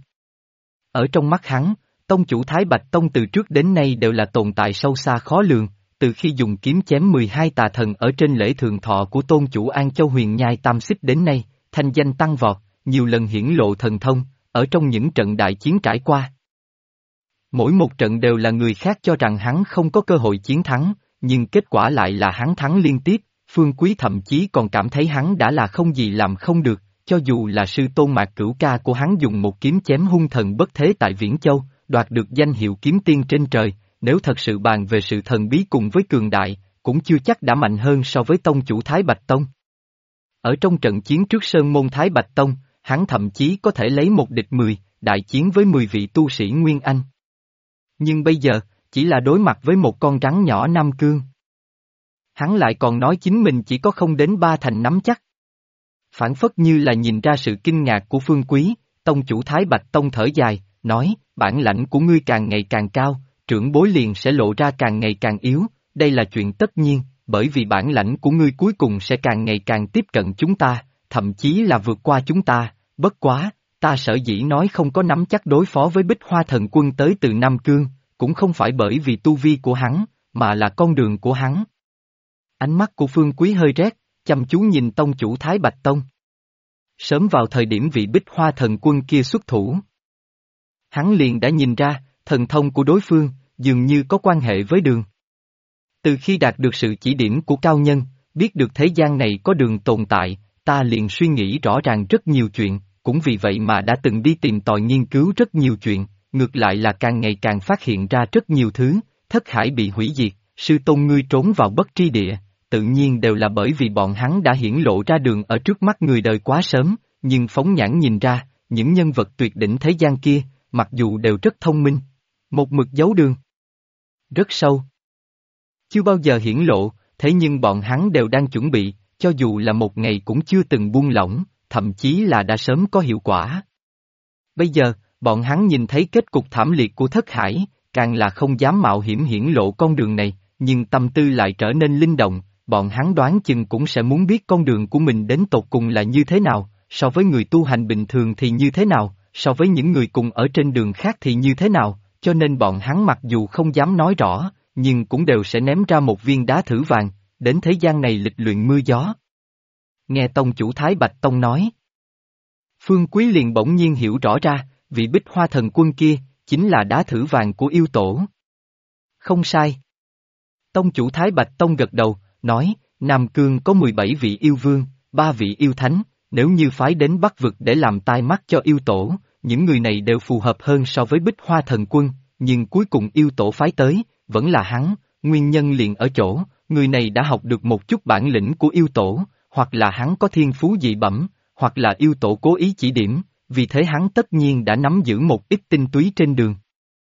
Ở trong mắt hắn, tông chủ Thái Bạch Tông từ trước đến nay đều là tồn tại sâu xa khó lường, từ khi dùng kiếm chém 12 tà thần ở trên lễ thượng thọ của tôn chủ An Châu Huyền Nhai Tam Xích đến nay, thanh danh tăng vọt, nhiều lần hiển lộ thần thông, ở trong những trận đại chiến trải qua. Mỗi một trận đều là người khác cho rằng hắn không có cơ hội chiến thắng, nhưng kết quả lại là hắn thắng liên tiếp, Phương Quý thậm chí còn cảm thấy hắn đã là không gì làm không được, cho dù là sư tôn Mạc Cửu Ca của hắn dùng một kiếm chém hung thần bất thế tại Viễn Châu, đoạt được danh hiệu kiếm tiên trên trời, nếu thật sự bàn về sự thần bí cùng với cường đại, cũng chưa chắc đã mạnh hơn so với tông chủ Thái Bạch Tông. Ở trong trận chiến trước Sơn Môn Thái Bạch Tông, hắn thậm chí có thể lấy 1 địch 10, đại chiến với 10 vị tu sĩ Nguyên Anh. Nhưng bây giờ, chỉ là đối mặt với một con rắn nhỏ Nam Cương. Hắn lại còn nói chính mình chỉ có không đến 3 thành nắm chắc. Phản phất như là nhìn ra sự kinh ngạc của Phương Quý, tông chủ Thái Bạch Tông thở dài, nói, bản lãnh của ngươi càng ngày càng cao, trưởng bối liền sẽ lộ ra càng ngày càng yếu, đây là chuyện tất nhiên, bởi vì bản lãnh của ngươi cuối cùng sẽ càng ngày càng tiếp cận chúng ta, thậm chí là vượt qua chúng ta, bất quá, ta sở dĩ nói không có nắm chắc đối phó với Bích Hoa Thần Quân tới từ Nam Cương, cũng không phải bởi vì tu vi của hắn, mà là con đường của hắn. Ánh mắt của Phương Quý hơi rét, chăm chú nhìn tông chủ Thái Bạch Tông. Sớm vào thời điểm vị Bích Hoa Thần Quân kia xuất thủ, hắn liền đã nhìn ra, thần thông của đối phương, dường như có quan hệ với đường. Từ khi đạt được sự chỉ điểm của cao nhân, biết được thế gian này có đường tồn tại, ta liền suy nghĩ rõ ràng rất nhiều chuyện, cũng vì vậy mà đã từng đi tìm tòi nghiên cứu rất nhiều chuyện, ngược lại là càng ngày càng phát hiện ra rất nhiều thứ, thất hải bị hủy diệt, sư tôn ngươi trốn vào bất tri địa, tự nhiên đều là bởi vì bọn hắn đã hiển lộ ra đường ở trước mắt người đời quá sớm, nhưng phóng nhãn nhìn ra, những nhân vật tuyệt đỉnh thế gian kia, mặc dù đều rất thông minh, một mực giấu đường rất sâu, chưa bao giờ hiển lộ, thế nhưng bọn hắn đều đang chuẩn bị, cho dù là một ngày cũng chưa từng buông lỏng, thậm chí là đã sớm có hiệu quả. Bây giờ, bọn hắn nhìn thấy kết cục thảm liệt của thất hải, càng là không dám mạo hiểm hiển lộ con đường này, nhưng tâm tư lại trở nên linh động, bọn hắn đoán chừng cũng sẽ muốn biết con đường của mình đến tột cùng là như thế nào, so với người tu hành bình thường thì như thế nào, so với những người cùng ở trên đường khác thì như thế nào, cho nên bọn hắn mặc dù không dám nói rõ, nhưng cũng đều sẽ ném ra một viên đá thử vàng, đến thế gian này lịch luyện mưa gió. Nghe tông chủ Thái Bạch Tông nói, Phương Quý liền bỗng nhiên hiểu rõ ra, vị Bích Hoa Thần Quân kia, chính là đá thử vàng của yêu tổ. Không sai. Tông chủ Thái Bạch Tông gật đầu, nói, Nam Cương có 17 vị yêu vương, 3 vị yêu thánh, nếu như phái đến Bắc Vực để làm tai mắt cho yêu tổ, những người này đều phù hợp hơn so với Bích Hoa Thần Quân, nhưng cuối cùng yêu tổ phái tới, vẫn là hắn, nguyên nhân liền ở chỗ, người này đã học được một chút bản lĩnh của yêu tổ, hoặc là hắn có thiên phú dị bẩm, hoặc là yêu tổ cố ý chỉ điểm, vì thế hắn tất nhiên đã nắm giữ một ít tinh túy trên đường.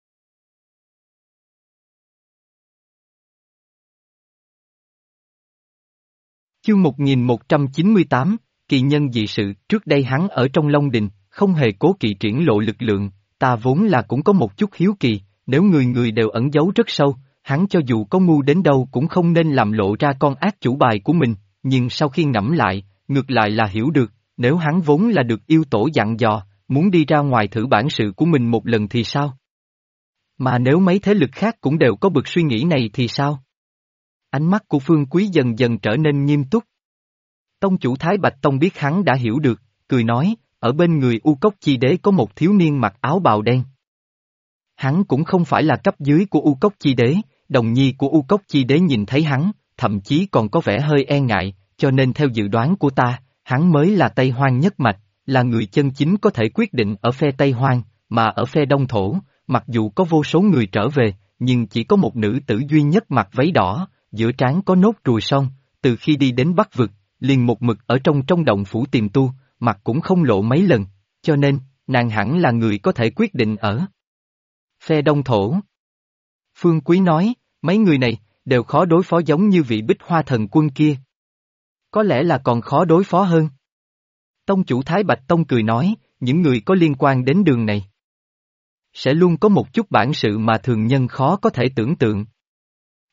Chương 1198, kỳ nhân dị sự, trước đây hắn ở trong Long Đình, không hề cố kỵ triển lộ lực lượng, ta vốn là cũng có một chút hiếu kỳ, nếu người người đều ẩn giấu rất sâu, hắn cho dù có ngu đến đâu cũng không nên làm lộ ra con ác chủ bài của mình, nhưng sau khi ngẫm lại, ngược lại là hiểu được, nếu hắn vốn là được yêu tổ dặn dò, muốn đi ra ngoài thử bản sự của mình một lần thì sao? Mà nếu mấy thế lực khác cũng đều có bực suy nghĩ này thì sao? Ánh mắt của Phương Quý dần dần trở nên nghiêm túc. Tông chủ Thái Bạch Tông biết hắn đã hiểu được, cười nói, ở bên người U Cốc Chi Đế có một thiếu niên mặc áo bào đen. Hắn cũng không phải là cấp dưới của U Cốc Chi Đế, đồng nhi của U Cốc Chi Đế nhìn thấy hắn, thậm chí còn có vẻ hơi e ngại, cho nên theo dự đoán của ta, hắn mới là Tây Hoang nhất mạch, là người chân chính có thể quyết định ở phe Tây Hoang, mà ở phe Đông Thổ, mặc dù có vô số người trở về, nhưng chỉ có một nữ tử duy nhất mặc váy đỏ, giữa trán có nốt ruồi son, từ khi đi đến Bắc Vực, liền một mực ở trong động phủ tìm tu, mặt cũng không lộ mấy lần, cho nên, nàng hẳn là người có thể quyết định ở phe Đông Thổ. Phương Quý nói, mấy người này, đều khó đối phó giống như vị Bích Hoa Thần Quân kia. Có lẽ là còn khó đối phó hơn. Tông chủ Thái Bạch Tông cười nói, những người có liên quan đến đường này sẽ luôn có một chút bản sự mà thường nhân khó có thể tưởng tượng.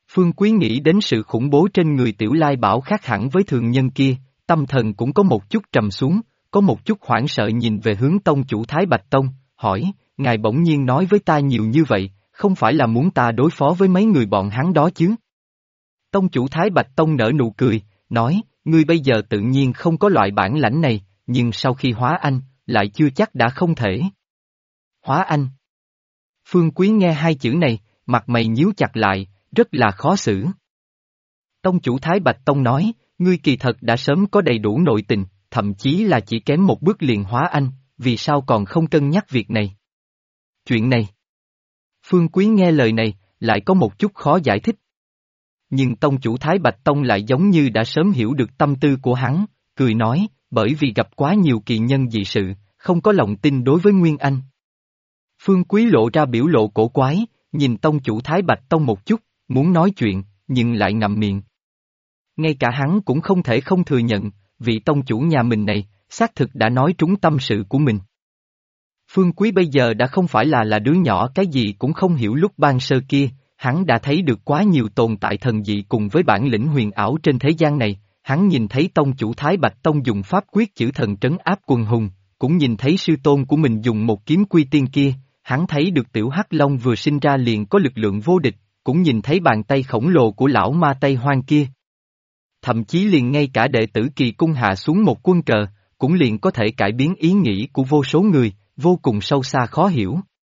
Phương Quý nghĩ đến sự khủng bố trên người Tiểu Lai Bảo khác hẳn với thường nhân kia, tâm thần cũng có một chút trầm xuống, có một chút hoảng sợ nhìn về hướng tông chủ Thái Bạch Tông, hỏi, ngài bỗng nhiên nói với ta nhiều như vậy, không phải là muốn ta đối phó với mấy người bọn hắn đó chứ? Tông chủ Thái Bạch Tông nở nụ cười, nói, ngươi bây giờ tự nhiên không có loại bản lãnh này, nhưng sau khi hóa anh, lại chưa chắc đã không thể. Hóa anh. Phương Quý nghe hai chữ này, mặt mày nhíu chặt lại, rất là khó xử. Tông chủ Thái Bạch Tông nói, ngươi kỳ thật đã sớm có đầy đủ nội tình, thậm chí là chỉ kém một bước liền hóa anh, vì sao còn không cân nhắc việc này? Chuyện này. Phương Quý nghe lời này, lại có một chút khó giải thích. Nhưng tông chủ Thái Bạch Tông lại giống như đã sớm hiểu được tâm tư của hắn, cười nói, bởi vì gặp quá nhiều kỳ nhân dị sự, không có lòng tin đối với Nguyên Anh. Phương Quý lộ ra biểu lộ cổ quái, nhìn tông chủ Thái Bạch Tông một chút, muốn nói chuyện, nhưng lại ngậm miệng. Ngay cả hắn cũng không thể không thừa nhận, vị tông chủ nhà mình này, xác thực đã nói trúng tâm sự của mình. Phương Quý bây giờ đã không phải là đứa nhỏ cái gì cũng không hiểu lúc ban sơ kia, hắn đã thấy được quá nhiều tồn tại thần dị cùng với bản lĩnh huyền ảo trên thế gian này, hắn nhìn thấy tông chủ Thái Bạch Tông dùng pháp quyết chữ thần trấn áp quần hùng, cũng nhìn thấy sư tôn của mình dùng một kiếm quy tiên kia, hắn thấy được tiểu hắc long vừa sinh ra liền có lực lượng vô địch, cũng nhìn thấy bàn tay khổng lồ của lão ma Tây Hoang kia. Thậm chí liền ngay cả đệ tử kỳ cung hạ xuống một quân cờ, cũng liền có thể cải biến ý nghĩ của vô số người, vô cùng sâu xa khó hiểu.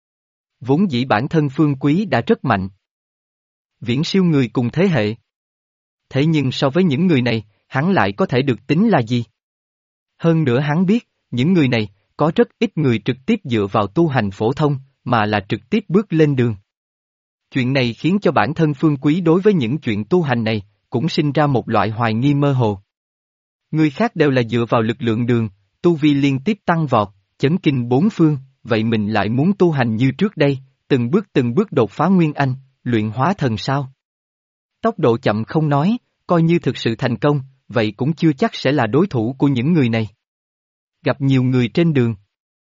Vốn dĩ bản thân Phương Quý đã rất mạnh. Viễn siêu người cùng thế hệ. Thế nhưng so với những người này, hắn lại có thể được tính là gì? Hơn nữa hắn biết, những người này, có rất ít người trực tiếp dựa vào tu hành phổ thông, mà là trực tiếp bước lên đường. Chuyện này khiến cho bản thân Phương Quý đối với những chuyện tu hành này, cũng sinh ra một loại hoài nghi mơ hồ. Người khác đều là dựa vào lực lượng đường, tu vi liên tiếp tăng vọt, chấn kinh bốn phương, vậy mình lại muốn tu hành như trước đây, từng bước đột phá Nguyên Anh, luyện hóa thần sao? Tốc độ chậm không nói, coi như thực sự thành công, vậy cũng chưa chắc sẽ là đối thủ của những người này. Gặp nhiều người trên đường,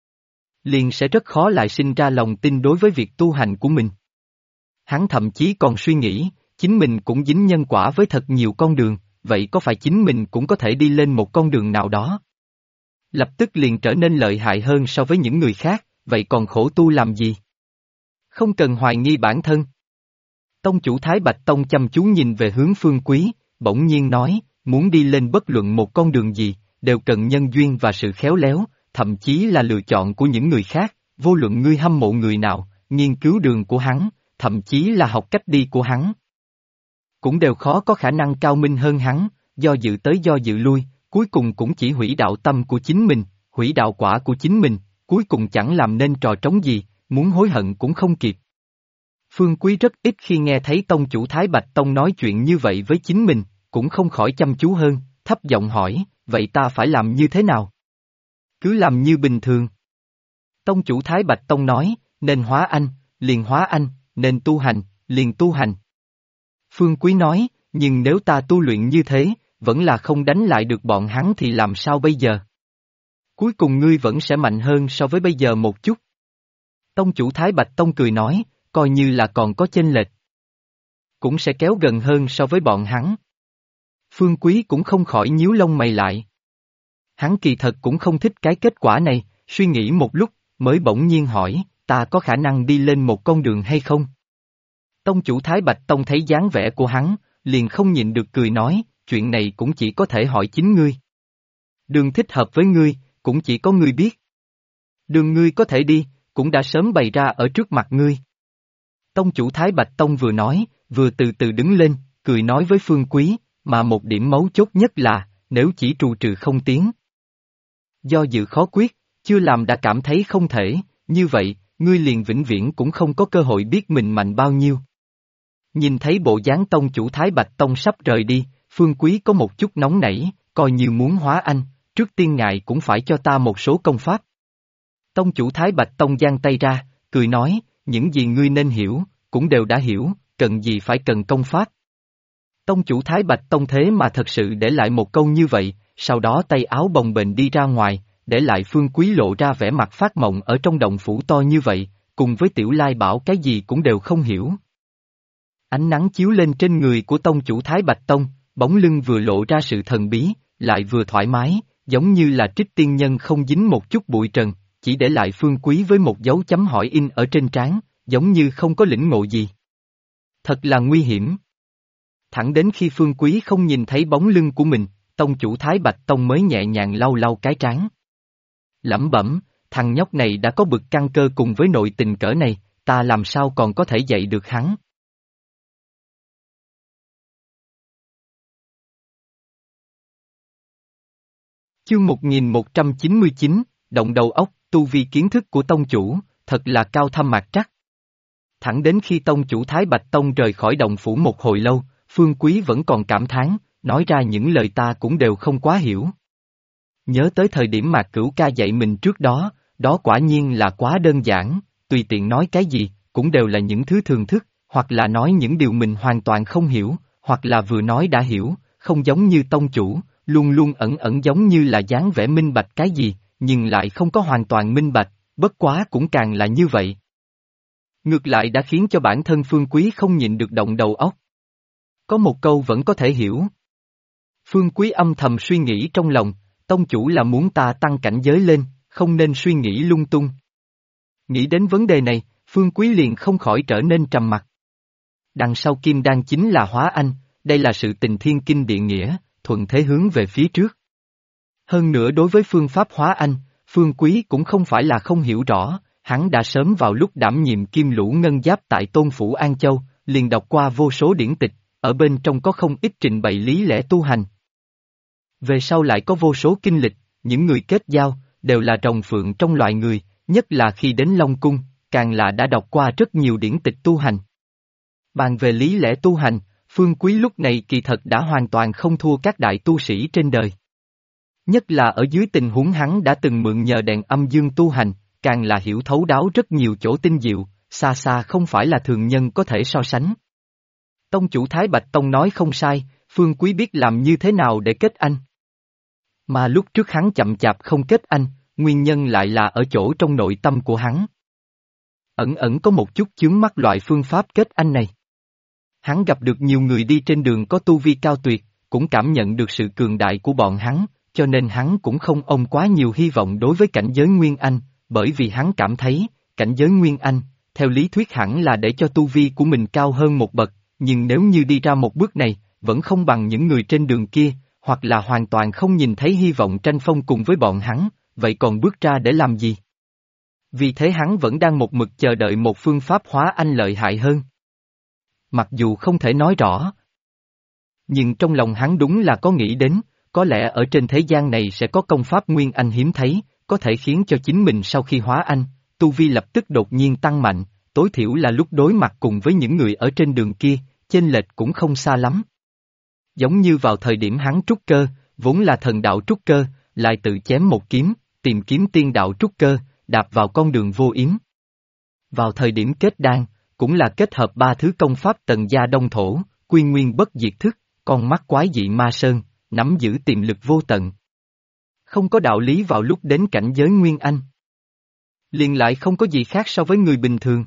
liền sẽ rất khó lại sinh ra lòng tin đối với việc tu hành của mình. Hắn thậm chí còn suy nghĩ, chính mình cũng dính nhân quả với thật nhiều con đường, vậy có phải chính mình cũng có thể đi lên một con đường nào đó? Lập tức liền trở nên lợi hại hơn so với những người khác, vậy còn khổ tu làm gì? Không cần hoài nghi bản thân. Tông chủ Thái Bạch Tông chăm chú nhìn về hướng Phương Quý, bỗng nhiên nói, muốn đi lên bất luận một con đường gì, đều cần nhân duyên và sự khéo léo, thậm chí là lựa chọn của những người khác, vô luận ngươi hâm mộ người nào, nghiên cứu đường của hắn, thậm chí là học cách đi của hắn. Cũng đều khó có khả năng cao minh hơn hắn, do dự tới do dự lui, cuối cùng cũng chỉ hủy đạo tâm của chính mình, hủy đạo quả của chính mình, cuối cùng chẳng làm nên trò trống gì, muốn hối hận cũng không kịp. Phương Quý rất ít khi nghe thấy tông chủ Thái Bạch Tông nói chuyện như vậy với chính mình, cũng không khỏi chăm chú hơn, thấp giọng hỏi, vậy ta phải làm như thế nào? Cứ làm như bình thường. Tông chủ Thái Bạch Tông nói, nên hóa anh, liền hóa anh, nên tu hành, liền tu hành. Phương Quý nói, nhưng nếu ta tu luyện như thế, vẫn là không đánh lại được bọn hắn thì làm sao bây giờ? Cuối cùng ngươi vẫn sẽ mạnh hơn so với bây giờ một chút. Tông chủ Thái Bạch Tông cười nói, coi như là còn có chênh lệch. Cũng sẽ kéo gần hơn so với bọn hắn. Phương Quý cũng không khỏi nhíu lông mày lại. Hắn kỳ thật cũng không thích cái kết quả này, suy nghĩ một lúc, mới bỗng nhiên hỏi, ta có khả năng đi lên một con đường hay không? Tông chủ Thái Bạch Tông thấy dáng vẻ của hắn, liền không nhịn được cười nói, chuyện này cũng chỉ có thể hỏi chính ngươi. Đường thích hợp với ngươi, cũng chỉ có ngươi biết. Đường ngươi có thể đi, cũng đã sớm bày ra ở trước mặt ngươi. Tông chủ Thái Bạch Tông vừa nói, vừa từ từ đứng lên, cười nói với Phương Quý, mà một điểm mấu chốt nhất là, nếu chỉ trù trừ không tiến. Do dự khó quyết, chưa làm đã cảm thấy không thể, như vậy, ngươi liền vĩnh viễn cũng không có cơ hội biết mình mạnh bao nhiêu. Nhìn thấy bộ dáng tông chủ Thái Bạch Tông sắp rời đi, Phương Quý có một chút nóng nảy, coi như muốn hóa anh, trước tiên ngài cũng phải cho ta một số công pháp. Tông chủ Thái Bạch Tông giang tay ra, cười nói, những gì ngươi nên hiểu, cũng đều đã hiểu, cần gì phải cần công pháp. Tông chủ Thái Bạch Tông thế mà thật sự để lại một câu như vậy, sau đó tay áo bồng bềnh đi ra ngoài, để lại Phương Quý lộ ra vẻ mặt phát mộng ở trong động phủ to như vậy, cùng với Tiểu Lai Bảo cái gì cũng đều không hiểu. Ánh nắng chiếu lên trên người của tông chủ Thái Bạch Tông, bóng lưng vừa lộ ra sự thần bí, lại vừa thoải mái, giống như là trích tiên nhân không dính một chút bụi trần, chỉ để lại Phương Quý với một dấu chấm hỏi in ở trên trán, giống như không có lĩnh ngộ gì. Thật là nguy hiểm. Thẳng đến khi Phương Quý không nhìn thấy bóng lưng của mình, tông chủ Thái Bạch Tông mới nhẹ nhàng lau lau cái trán. Lẩm bẩm, thằng nhóc này đã có bực căn cơ cùng với nội tình cỡ này, ta làm sao còn có thể dạy được hắn. Chương 1199, động đầu óc, tu vi kiến thức của tông chủ, thật là cao thâm mạc trắc. Thẳng đến khi tông chủ Thái Bạch Tông rời khỏi động phủ một hồi lâu, Phương Quý vẫn còn cảm thán, nói ra những lời ta cũng đều không quá hiểu. Nhớ tới thời điểm mà Cửu Ca dạy mình trước đó, đó quả nhiên là quá đơn giản, tùy tiện nói cái gì, cũng đều là những thứ thường thức, hoặc là nói những điều mình hoàn toàn không hiểu, hoặc là vừa nói đã hiểu, không giống như tông chủ, luôn luôn ẩn ẩn giống như là dáng vẻ minh bạch cái gì, nhưng lại không có hoàn toàn minh bạch, bất quá cũng càng là như vậy. Ngược lại đã khiến cho bản thân Phương Quý không nhịn được động đầu óc. Có một câu vẫn có thể hiểu. Phương Quý âm thầm suy nghĩ trong lòng, tông chủ là muốn ta tăng cảnh giới lên, không nên suy nghĩ lung tung. Nghĩ đến vấn đề này, Phương Quý liền không khỏi trở nên trầm mặc. Đằng sau kim đan chính là hóa anh, đây là sự tình thiên kinh địa nghĩa, thuận thế hướng về phía trước. Hơn nữa đối với phương pháp hóa anh, Phương Quý cũng không phải là không hiểu rõ, hắn đã sớm vào lúc đảm nhiệm kim lũ ngân giáp tại Tôn Phủ An Châu, liền đọc qua vô số điển tịch, ở bên trong có không ít trình bày lý lẽ tu hành. Về sau lại có vô số kinh lịch, những người kết giao, đều là rồng phượng trong loài người, nhất là khi đến Long Cung, càng là đã đọc qua rất nhiều điển tịch tu hành. Bàn về lý lẽ tu hành, Phương Quý lúc này kỳ thật đã hoàn toàn không thua các đại tu sĩ trên đời. Nhất là ở dưới tình huống hắn đã từng mượn nhờ đèn âm dương tu hành, càng là hiểu thấu đáo rất nhiều chỗ tinh diệu, xa xa không phải là thường nhân có thể so sánh. Tông chủ Thái Bạch Tông nói không sai, Phương Quý biết làm như thế nào để kết anh. Mà lúc trước hắn chậm chạp không kết anh, nguyên nhân lại là ở chỗ trong nội tâm của hắn. Ẩn ẩn có một chút chướng mắt loại phương pháp kết anh này. Hắn gặp được nhiều người đi trên đường có tu vi cao tuyệt, cũng cảm nhận được sự cường đại của bọn hắn, cho nên hắn cũng không ôm quá nhiều hy vọng đối với cảnh giới Nguyên Anh, bởi vì hắn cảm thấy, cảnh giới Nguyên Anh, theo lý thuyết hẳn là để cho tu vi của mình cao hơn một bậc, nhưng nếu như đi ra một bước này, vẫn không bằng những người trên đường kia, hoặc là hoàn toàn không nhìn thấy hy vọng tranh phong cùng với bọn hắn, vậy còn bước ra để làm gì? Vì thế hắn vẫn đang một mực chờ đợi một phương pháp hóa anh lợi hại hơn. Mặc dù không thể nói rõ, nhưng trong lòng hắn đúng là có nghĩ đến, có lẽ ở trên thế gian này sẽ có công pháp Nguyên Anh hiếm thấy, có thể khiến cho chính mình sau khi hóa anh, tu vi lập tức đột nhiên tăng mạnh, tối thiểu là lúc đối mặt cùng với những người ở trên đường kia, chênh lệch cũng không xa lắm. Giống như vào thời điểm hắn trúc cơ, vốn là thần đạo trúc cơ, lại tự chém một kiếm, tìm kiếm tiên đạo trúc cơ, đạp vào con đường vô yếm. Vào thời điểm kết đan, cũng là kết hợp ba thứ công pháp tần gia đông thổ, quy nguyên bất diệt thức, con mắt quái dị ma sơn, nắm giữ tiềm lực vô tận. Không có đạo lý vào lúc đến cảnh giới Nguyên Anh. Liền lại không có gì khác so với người bình thường.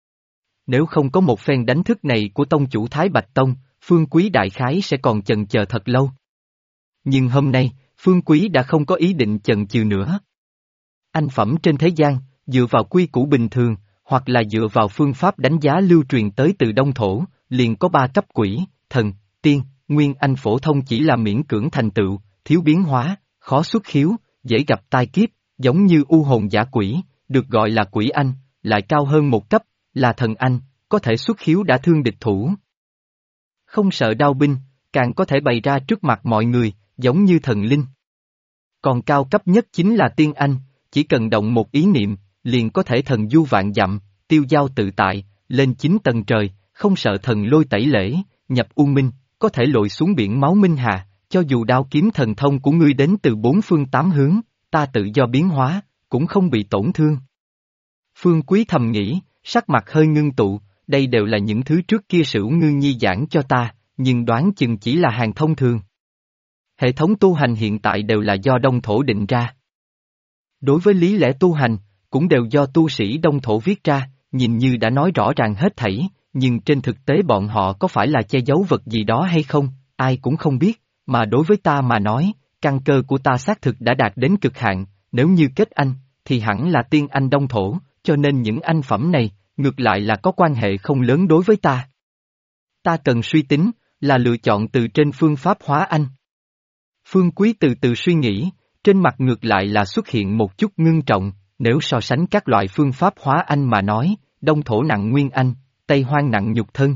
Nếu không có một phen đánh thức này của tông chủ Thái Bạch Tông, Phương Quý đại khái sẽ còn chần chờ thật lâu. Nhưng hôm nay, Phương Quý đã không có ý định chần chừ nữa. Anh phẩm trên thế gian, dựa vào quy củ bình thường, hoặc là dựa vào phương pháp đánh giá lưu truyền tới từ Đông Thổ, liền có ba cấp quỷ, thần, tiên, Nguyên Anh phổ thông chỉ là miễn cưỡng thành tựu, thiếu biến hóa, khó xuất khiếu, dễ gặp tai kiếp, giống như u hồn giả quỷ, được gọi là quỷ anh, lại cao hơn một cấp, là thần anh, có thể xuất khiếu đã thương địch thủ. Không sợ đao binh, càng có thể bày ra trước mặt mọi người, giống như thần linh. Còn cao cấp nhất chính là tiên anh, chỉ cần động một ý niệm, liền có thể thần du vạn dặm, tiêu dao tự tại, lên 9 tầng trời, không sợ thần lôi tẩy lễ, nhập u minh, có thể lội xuống biển máu minh hà, cho dù đao kiếm thần thông của ngươi đến từ bốn phương tám hướng, ta tự do biến hóa, cũng không bị tổn thương. Phương Quý thầm nghĩ, sắc mặt hơi ngưng tụ, đây đều là những thứ trước kia Sửu Ngư Nhi giảng cho ta, nhưng đoán chừng chỉ là hàng thông thường. Hệ thống tu hành hiện tại đều là do Đông Thổ định ra. Đối với lý lẽ tu hành, cũng đều do tu sĩ Đông Thổ viết ra, nhìn như đã nói rõ ràng hết thảy, nhưng trên thực tế bọn họ có phải là che giấu vật gì đó hay không, ai cũng không biết, mà đối với ta mà nói, căn cơ của ta xác thực đã đạt đến cực hạn, nếu như kết anh, thì hẳn là tiên anh đông thổ, cho nên những anh phẩm này, ngược lại là có quan hệ không lớn đối với ta. Ta cần suy tính, là lựa chọn từ trên phương pháp hóa anh. Phương Quý từ từ suy nghĩ, trên mặt ngược lại là xuất hiện một chút ngưng trọng, nếu so sánh các loại phương pháp hóa anh mà nói, đông thổ nặng nguyên anh, tây hoang nặng nhục thân.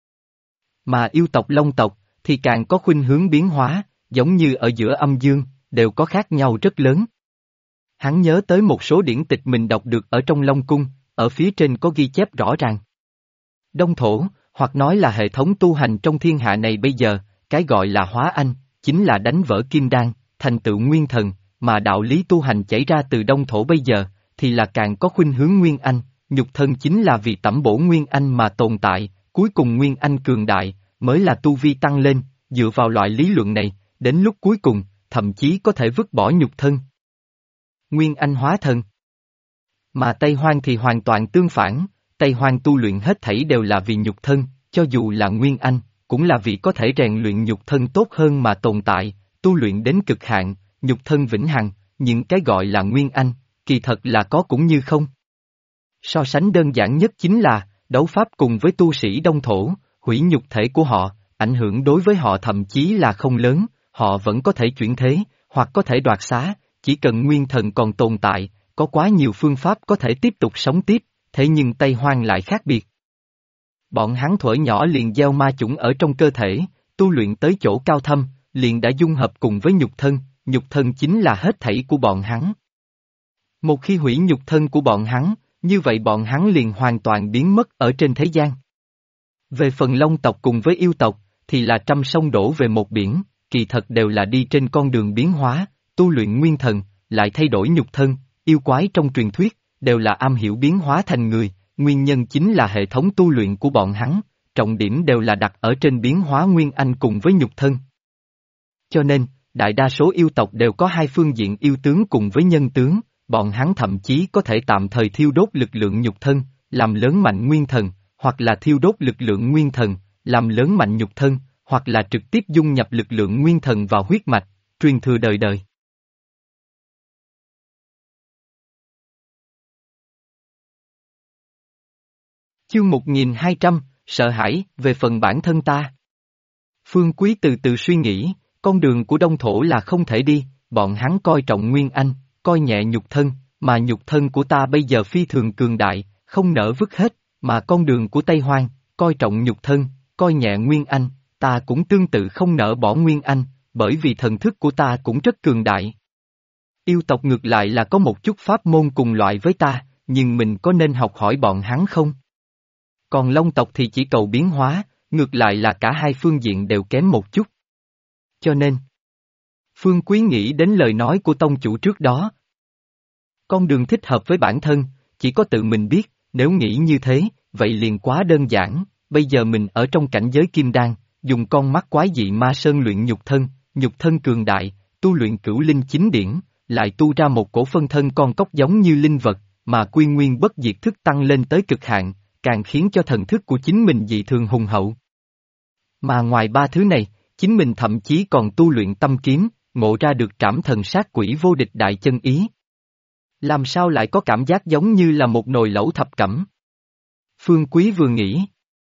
Mà yêu tộc Long tộc, thì càng có khuynh hướng biến hóa, giống như ở giữa âm dương, đều có khác nhau rất lớn. Hắn nhớ tới một số điển tịch mình đọc được ở trong Long Cung, ở phía trên có ghi chép rõ ràng. Đông thổ, hoặc nói là hệ thống tu hành trong thiên hạ này bây giờ, cái gọi là hóa anh, chính là đánh vỡ kim đan, thành tựu nguyên thần, mà đạo lý tu hành chảy ra từ đông thổ bây giờ, thì là càng có khuynh hướng nguyên anh, nhục thân chính là vì tẩm bổ nguyên anh mà tồn tại, cuối cùng nguyên anh cường đại, mới là tu vi tăng lên, dựa vào loại lý luận này, đến lúc cuối cùng, thậm chí có thể vứt bỏ nhục thân. Nguyên anh hóa thân. Mà Tây Hoang thì hoàn toàn tương phản, Tây Hoang tu luyện hết thảy đều là vì nhục thân, cho dù là nguyên anh, cũng là vì có thể rèn luyện nhục thân tốt hơn mà tồn tại, tu luyện đến cực hạn, nhục thân vĩnh hằng, những cái gọi là nguyên anh, kỳ thật là có cũng như không. So sánh đơn giản nhất chính là, đấu pháp cùng với tu sĩ đông thổ, hủy nhục thể của họ, ảnh hưởng đối với họ thậm chí là không lớn, họ vẫn có thể chuyển thế, hoặc có thể đoạt xá, chỉ cần nguyên thần còn tồn tại, có quá nhiều phương pháp có thể tiếp tục sống tiếp, thế nhưng Tây Hoang lại khác biệt. Bọn hắn thuở nhỏ liền gieo ma chủng ở trong cơ thể, tu luyện tới chỗ cao thâm, liền đã dung hợp cùng với nhục thân chính là hết thảy của bọn hắn. Một khi hủy nhục thân của bọn hắn, như vậy bọn hắn liền hoàn toàn biến mất ở trên thế gian. Về phần Long tộc cùng với yêu tộc, thì là trăm sông đổ về một biển, kỳ thật đều là đi trên con đường biến hóa, tu luyện nguyên thần, lại thay đổi nhục thân, yêu quái trong truyền thuyết, đều là am hiểu biến hóa thành người, nguyên nhân chính là hệ thống tu luyện của bọn hắn, trọng điểm đều là đặt ở trên biến hóa nguyên anh cùng với nhục thân. Cho nên, đại đa số yêu tộc đều có hai phương diện yêu tướng cùng với nhân tướng, bọn hắn thậm chí có thể tạm thời thiêu đốt lực lượng nhục thân, làm lớn mạnh nguyên thần, hoặc là thiêu đốt lực lượng nguyên thần, làm lớn mạnh nhục thân, hoặc là trực tiếp dung nhập lực lượng nguyên thần vào huyết mạch, truyền thừa đời đời. Chương 1200, sợ hãi, về phần bản thân ta. Phương Quý từ từ suy nghĩ, con đường của đông thổ là không thể đi, bọn hắn coi trọng nguyên anh, coi nhẹ nhục thân, mà nhục thân của ta bây giờ phi thường cường đại, không nỡ vứt hết, mà con đường của Tây Hoang, coi trọng nhục thân, coi nhẹ nguyên anh, ta cũng tương tự không nỡ bỏ nguyên anh, bởi vì thần thức của ta cũng rất cường đại. Yêu tộc ngược lại là có một chút pháp môn cùng loại với ta, nhưng mình có nên học hỏi bọn hắn không? Còn Long tộc thì chỉ cầu biến hóa, ngược lại là cả hai phương diện đều kém một chút. Cho nên, Phương Quý nghĩ đến lời nói của tông chủ trước đó. Con đường thích hợp với bản thân, chỉ có tự mình biết, nếu nghĩ như thế, vậy liền quá đơn giản, bây giờ mình ở trong cảnh giới kim đan, dùng con mắt quái dị ma sơn luyện nhục thân cường đại, tu luyện cửu linh chính điển, lại tu ra một cổ phân thân con cóc giống như linh vật, mà quy nguyên bất diệt thức tăng lên tới cực hạn, càng khiến cho thần thức của chính mình dị thường hùng hậu. Mà ngoài ba thứ này, chính mình thậm chí còn tu luyện tâm kiếm, ngộ ra được trảm thần sát quỷ vô địch đại chân ý. Làm sao lại có cảm giác giống như là một nồi lẩu thập cẩm? Phương Quý vừa nghĩ,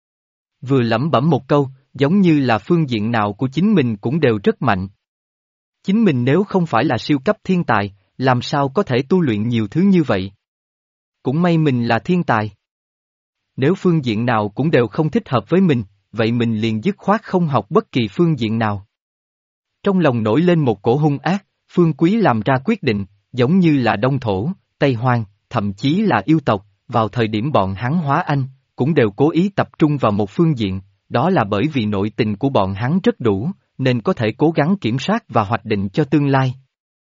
vừa lẩm bẩm một câu, giống như là phương diện nào của chính mình cũng đều rất mạnh. Chính mình nếu không phải là siêu cấp thiên tài, làm sao có thể tu luyện nhiều thứ như vậy? Cũng may mình là thiên tài. Nếu phương diện nào cũng đều không thích hợp với mình, vậy mình liền dứt khoát không học bất kỳ phương diện nào. Trong lòng nổi lên một cổ hung ác, Phương Quý làm ra quyết định, giống như là Đông Thổ, Tây Hoang, thậm chí là yêu tộc, vào thời điểm bọn hắn hóa anh, cũng đều cố ý tập trung vào một phương diện, đó là bởi vì nội tình của bọn hắn rất đủ, nên có thể cố gắng kiểm soát và hoạch định cho tương lai.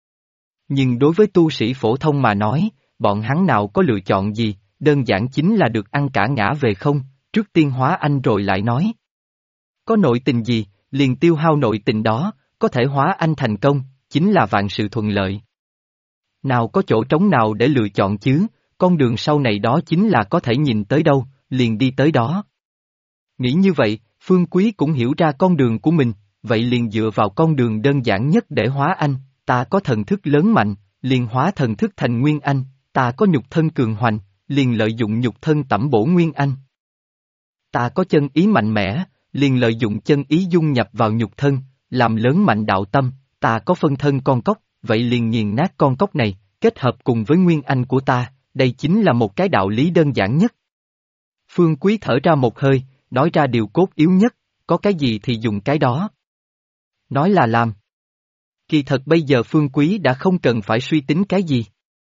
Nhưng đối với tu sĩ phổ thông mà nói, bọn hắn nào có lựa chọn gì, đơn giản chính là được ăn cả ngã về không, trước tiên hóa anh rồi lại nói. Có nội tình gì, liền tiêu hao nội tình đó, có thể hóa anh thành công, chính là vạn sự thuận lợi. Nào có chỗ trống nào để lựa chọn chứ, con đường sau này đó chính là có thể nhìn tới đâu, liền đi tới đó. Nghĩ như vậy, Phương Quý cũng hiểu ra con đường của mình, vậy liền dựa vào con đường đơn giản nhất để hóa anh, ta có thần thức lớn mạnh, liền hóa thần thức thành Nguyên Anh, ta có nhục thân cường hoành, liền lợi dụng nhục thân tẩm bổ Nguyên Anh. Ta có chân ý mạnh mẽ, liền lợi dụng chân ý dung nhập vào nhục thân, làm lớn mạnh đạo tâm, ta có phân thân con cóc, vậy liền nghiền nát con cóc này, kết hợp cùng với Nguyên Anh của ta, đây chính là một cái đạo lý đơn giản nhất. Phương Quý thở ra một hơi, nói ra điều cốt yếu nhất, có cái gì thì dùng cái đó. Nói là làm. Kỳ thật bây giờ Phương Quý đã không cần phải suy tính cái gì.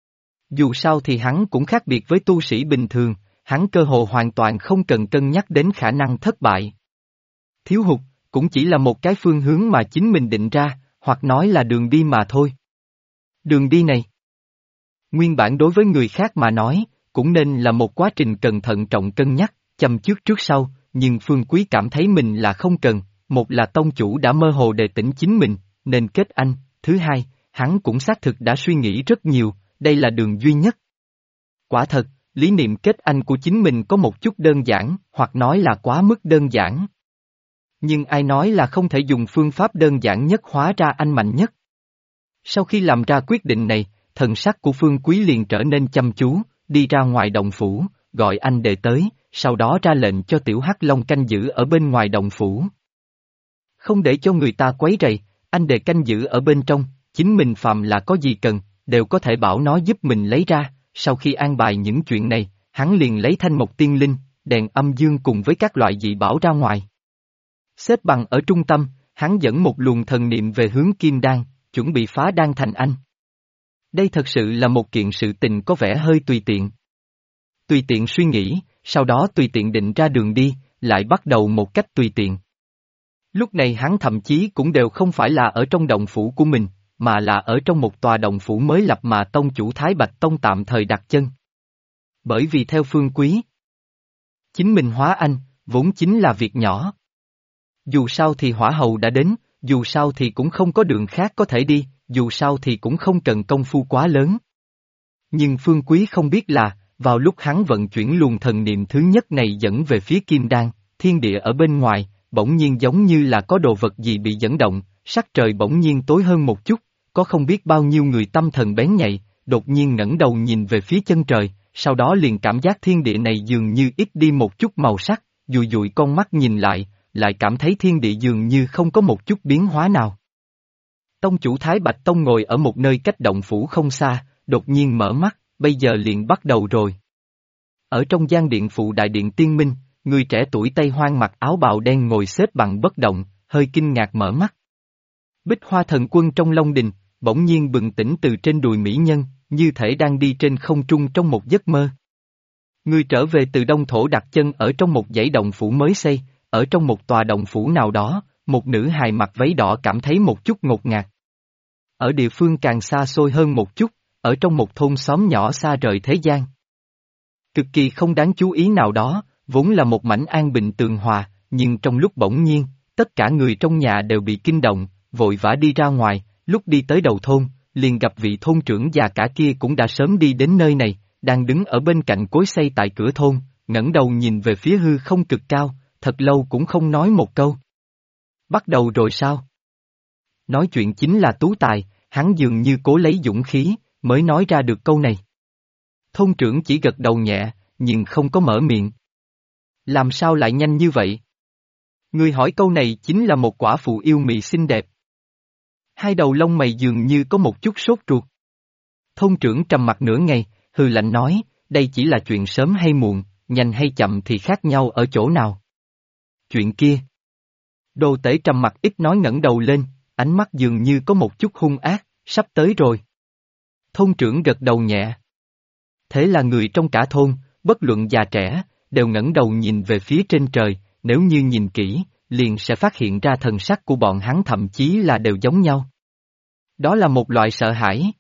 Dù sao thì hắn cũng khác biệt với tu sĩ bình thường, hắn cơ hồ hoàn toàn không cần cân nhắc đến khả năng thất bại. Thiếu hụt, cũng chỉ là một cái phương hướng mà chính mình định ra, hoặc nói là đường đi mà thôi. Đường đi này, nguyên bản đối với người khác mà nói, cũng nên là một quá trình cần thận trọng cân nhắc, châm trước trước sau, nhưng Phương Quý cảm thấy mình là không cần, một là tông chủ đã mơ hồ đề tỉnh chính mình, nên kết anh, thứ hai, hắn cũng xác thực đã suy nghĩ rất nhiều, đây là đường duy nhất. Quả thật, lý niệm kết anh của chính mình có một chút đơn giản, hoặc nói là quá mức đơn giản. Nhưng ai nói là không thể dùng phương pháp đơn giản nhất hóa ra anh mạnh nhất. Sau khi làm ra quyết định này, thần sắc của Phương Quý liền trở nên chăm chú, đi ra ngoài động phủ, gọi anh đệ tới, sau đó ra lệnh cho tiểu hắc long canh giữ ở bên ngoài động phủ. Không để cho người ta quấy rầy, anh đệ canh giữ ở bên trong, chính mình phàm là có gì cần, đều có thể bảo nó giúp mình lấy ra, sau khi an bài những chuyện này, hắn liền lấy thanh mộc tiên linh, đèn âm dương cùng với các loại dị bảo ra ngoài. Xếp bằng ở trung tâm, hắn dẫn một luồng thần niệm về hướng kim đan, chuẩn bị phá đan thành anh. Đây thật sự là một kiện sự tình có vẻ hơi tùy tiện. Tùy tiện suy nghĩ, sau đó tùy tiện định ra đường đi, lại bắt đầu một cách tùy tiện. Lúc này hắn thậm chí cũng đều không phải là ở trong động phủ của mình, mà là ở trong một tòa động phủ mới lập mà tông chủ Thái Bạch Tông tạm thời đặt chân. Bởi vì theo Phương Quý, chính mình hóa anh, vốn chính là việc nhỏ. Dù sao thì hỏa hầu đã đến, dù sao thì cũng không có đường khác có thể đi, dù sao thì cũng không cần công phu quá lớn. Nhưng Phương Quý không biết là, vào lúc hắn vận chuyển luồng thần niệm thứ nhất này dẫn về phía Kim Đan, thiên địa ở bên ngoài, bỗng nhiên giống như là có đồ vật gì bị dẫn động, sắc trời bỗng nhiên tối hơn một chút, có không biết bao nhiêu người tâm thần bén nhạy, đột nhiên ngẩng đầu nhìn về phía chân trời, sau đó liền cảm giác thiên địa này dường như ít đi một chút màu sắc, dụi dụi con mắt nhìn lại cảm thấy thiên địa dường như không có một chút biến hóa nào. Tông chủ Thái Bạch Tông ngồi ở một nơi cách động phủ không xa, đột nhiên mở mắt, bây giờ liền bắt đầu rồi. Ở trong gian điện phụ đại điện tiên minh, người trẻ tuổi Tây Hoang mặc áo bào đen ngồi xếp bằng bất động, hơi kinh ngạc mở mắt. Bích Hoa Thần Quân trong Long Đình, bỗng nhiên bừng tỉnh từ trên đùi mỹ nhân, như thể đang đi trên không trung trong một giấc mơ. Người trở về từ Đông Thổ đặt chân ở trong một dãy động phủ mới xây, ở trong một tòa động phủ nào đó, một nữ hài mặc váy đỏ cảm thấy một chút ngột ngạt. Ở địa phương càng xa xôi hơn một chút, ở trong một thôn xóm nhỏ xa rời thế gian. Cực kỳ không đáng chú ý nào đó, vốn là một mảnh an bình tường hòa, nhưng trong lúc bỗng nhiên, tất cả người trong nhà đều bị kinh động, vội vã đi ra ngoài, lúc đi tới đầu thôn, liền gặp vị thôn trưởng già cả kia cũng đã sớm đi đến nơi này, đang đứng ở bên cạnh cối xay tại cửa thôn, ngẩng đầu nhìn về phía hư không cực cao, thật lâu cũng không nói một câu. Bắt đầu rồi sao? Nói chuyện chính là Tú Tài, hắn dường như cố lấy dũng khí, mới nói ra được câu này. Thôn trưởng chỉ gật đầu nhẹ, nhưng không có mở miệng. Làm sao lại nhanh như vậy? Người hỏi câu này chính là một quả phụ yêu mị xinh đẹp. Hai đầu lông mày dường như có một chút sốt ruột. Thôn trưởng trầm mặt nửa ngày, hừ lạnh nói, đây chỉ là chuyện sớm hay muộn, nhanh hay chậm thì khác nhau ở chỗ nào. Chuyện kia. Đồ tể trầm mặt ít nói ngẩng đầu lên, ánh mắt dường như có một chút hung ác, sắp tới rồi. Thôn trưởng gật đầu nhẹ. Thế là người trong cả thôn, bất luận già trẻ, đều ngẩng đầu nhìn về phía trên trời, nếu như nhìn kỹ, liền sẽ phát hiện ra thần sắc của bọn hắn thậm chí là đều giống nhau. Đó là một loại sợ hãi.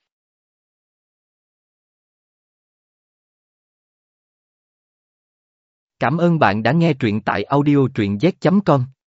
Cảm ơn bạn đã nghe truyện tại audio truyện z.com.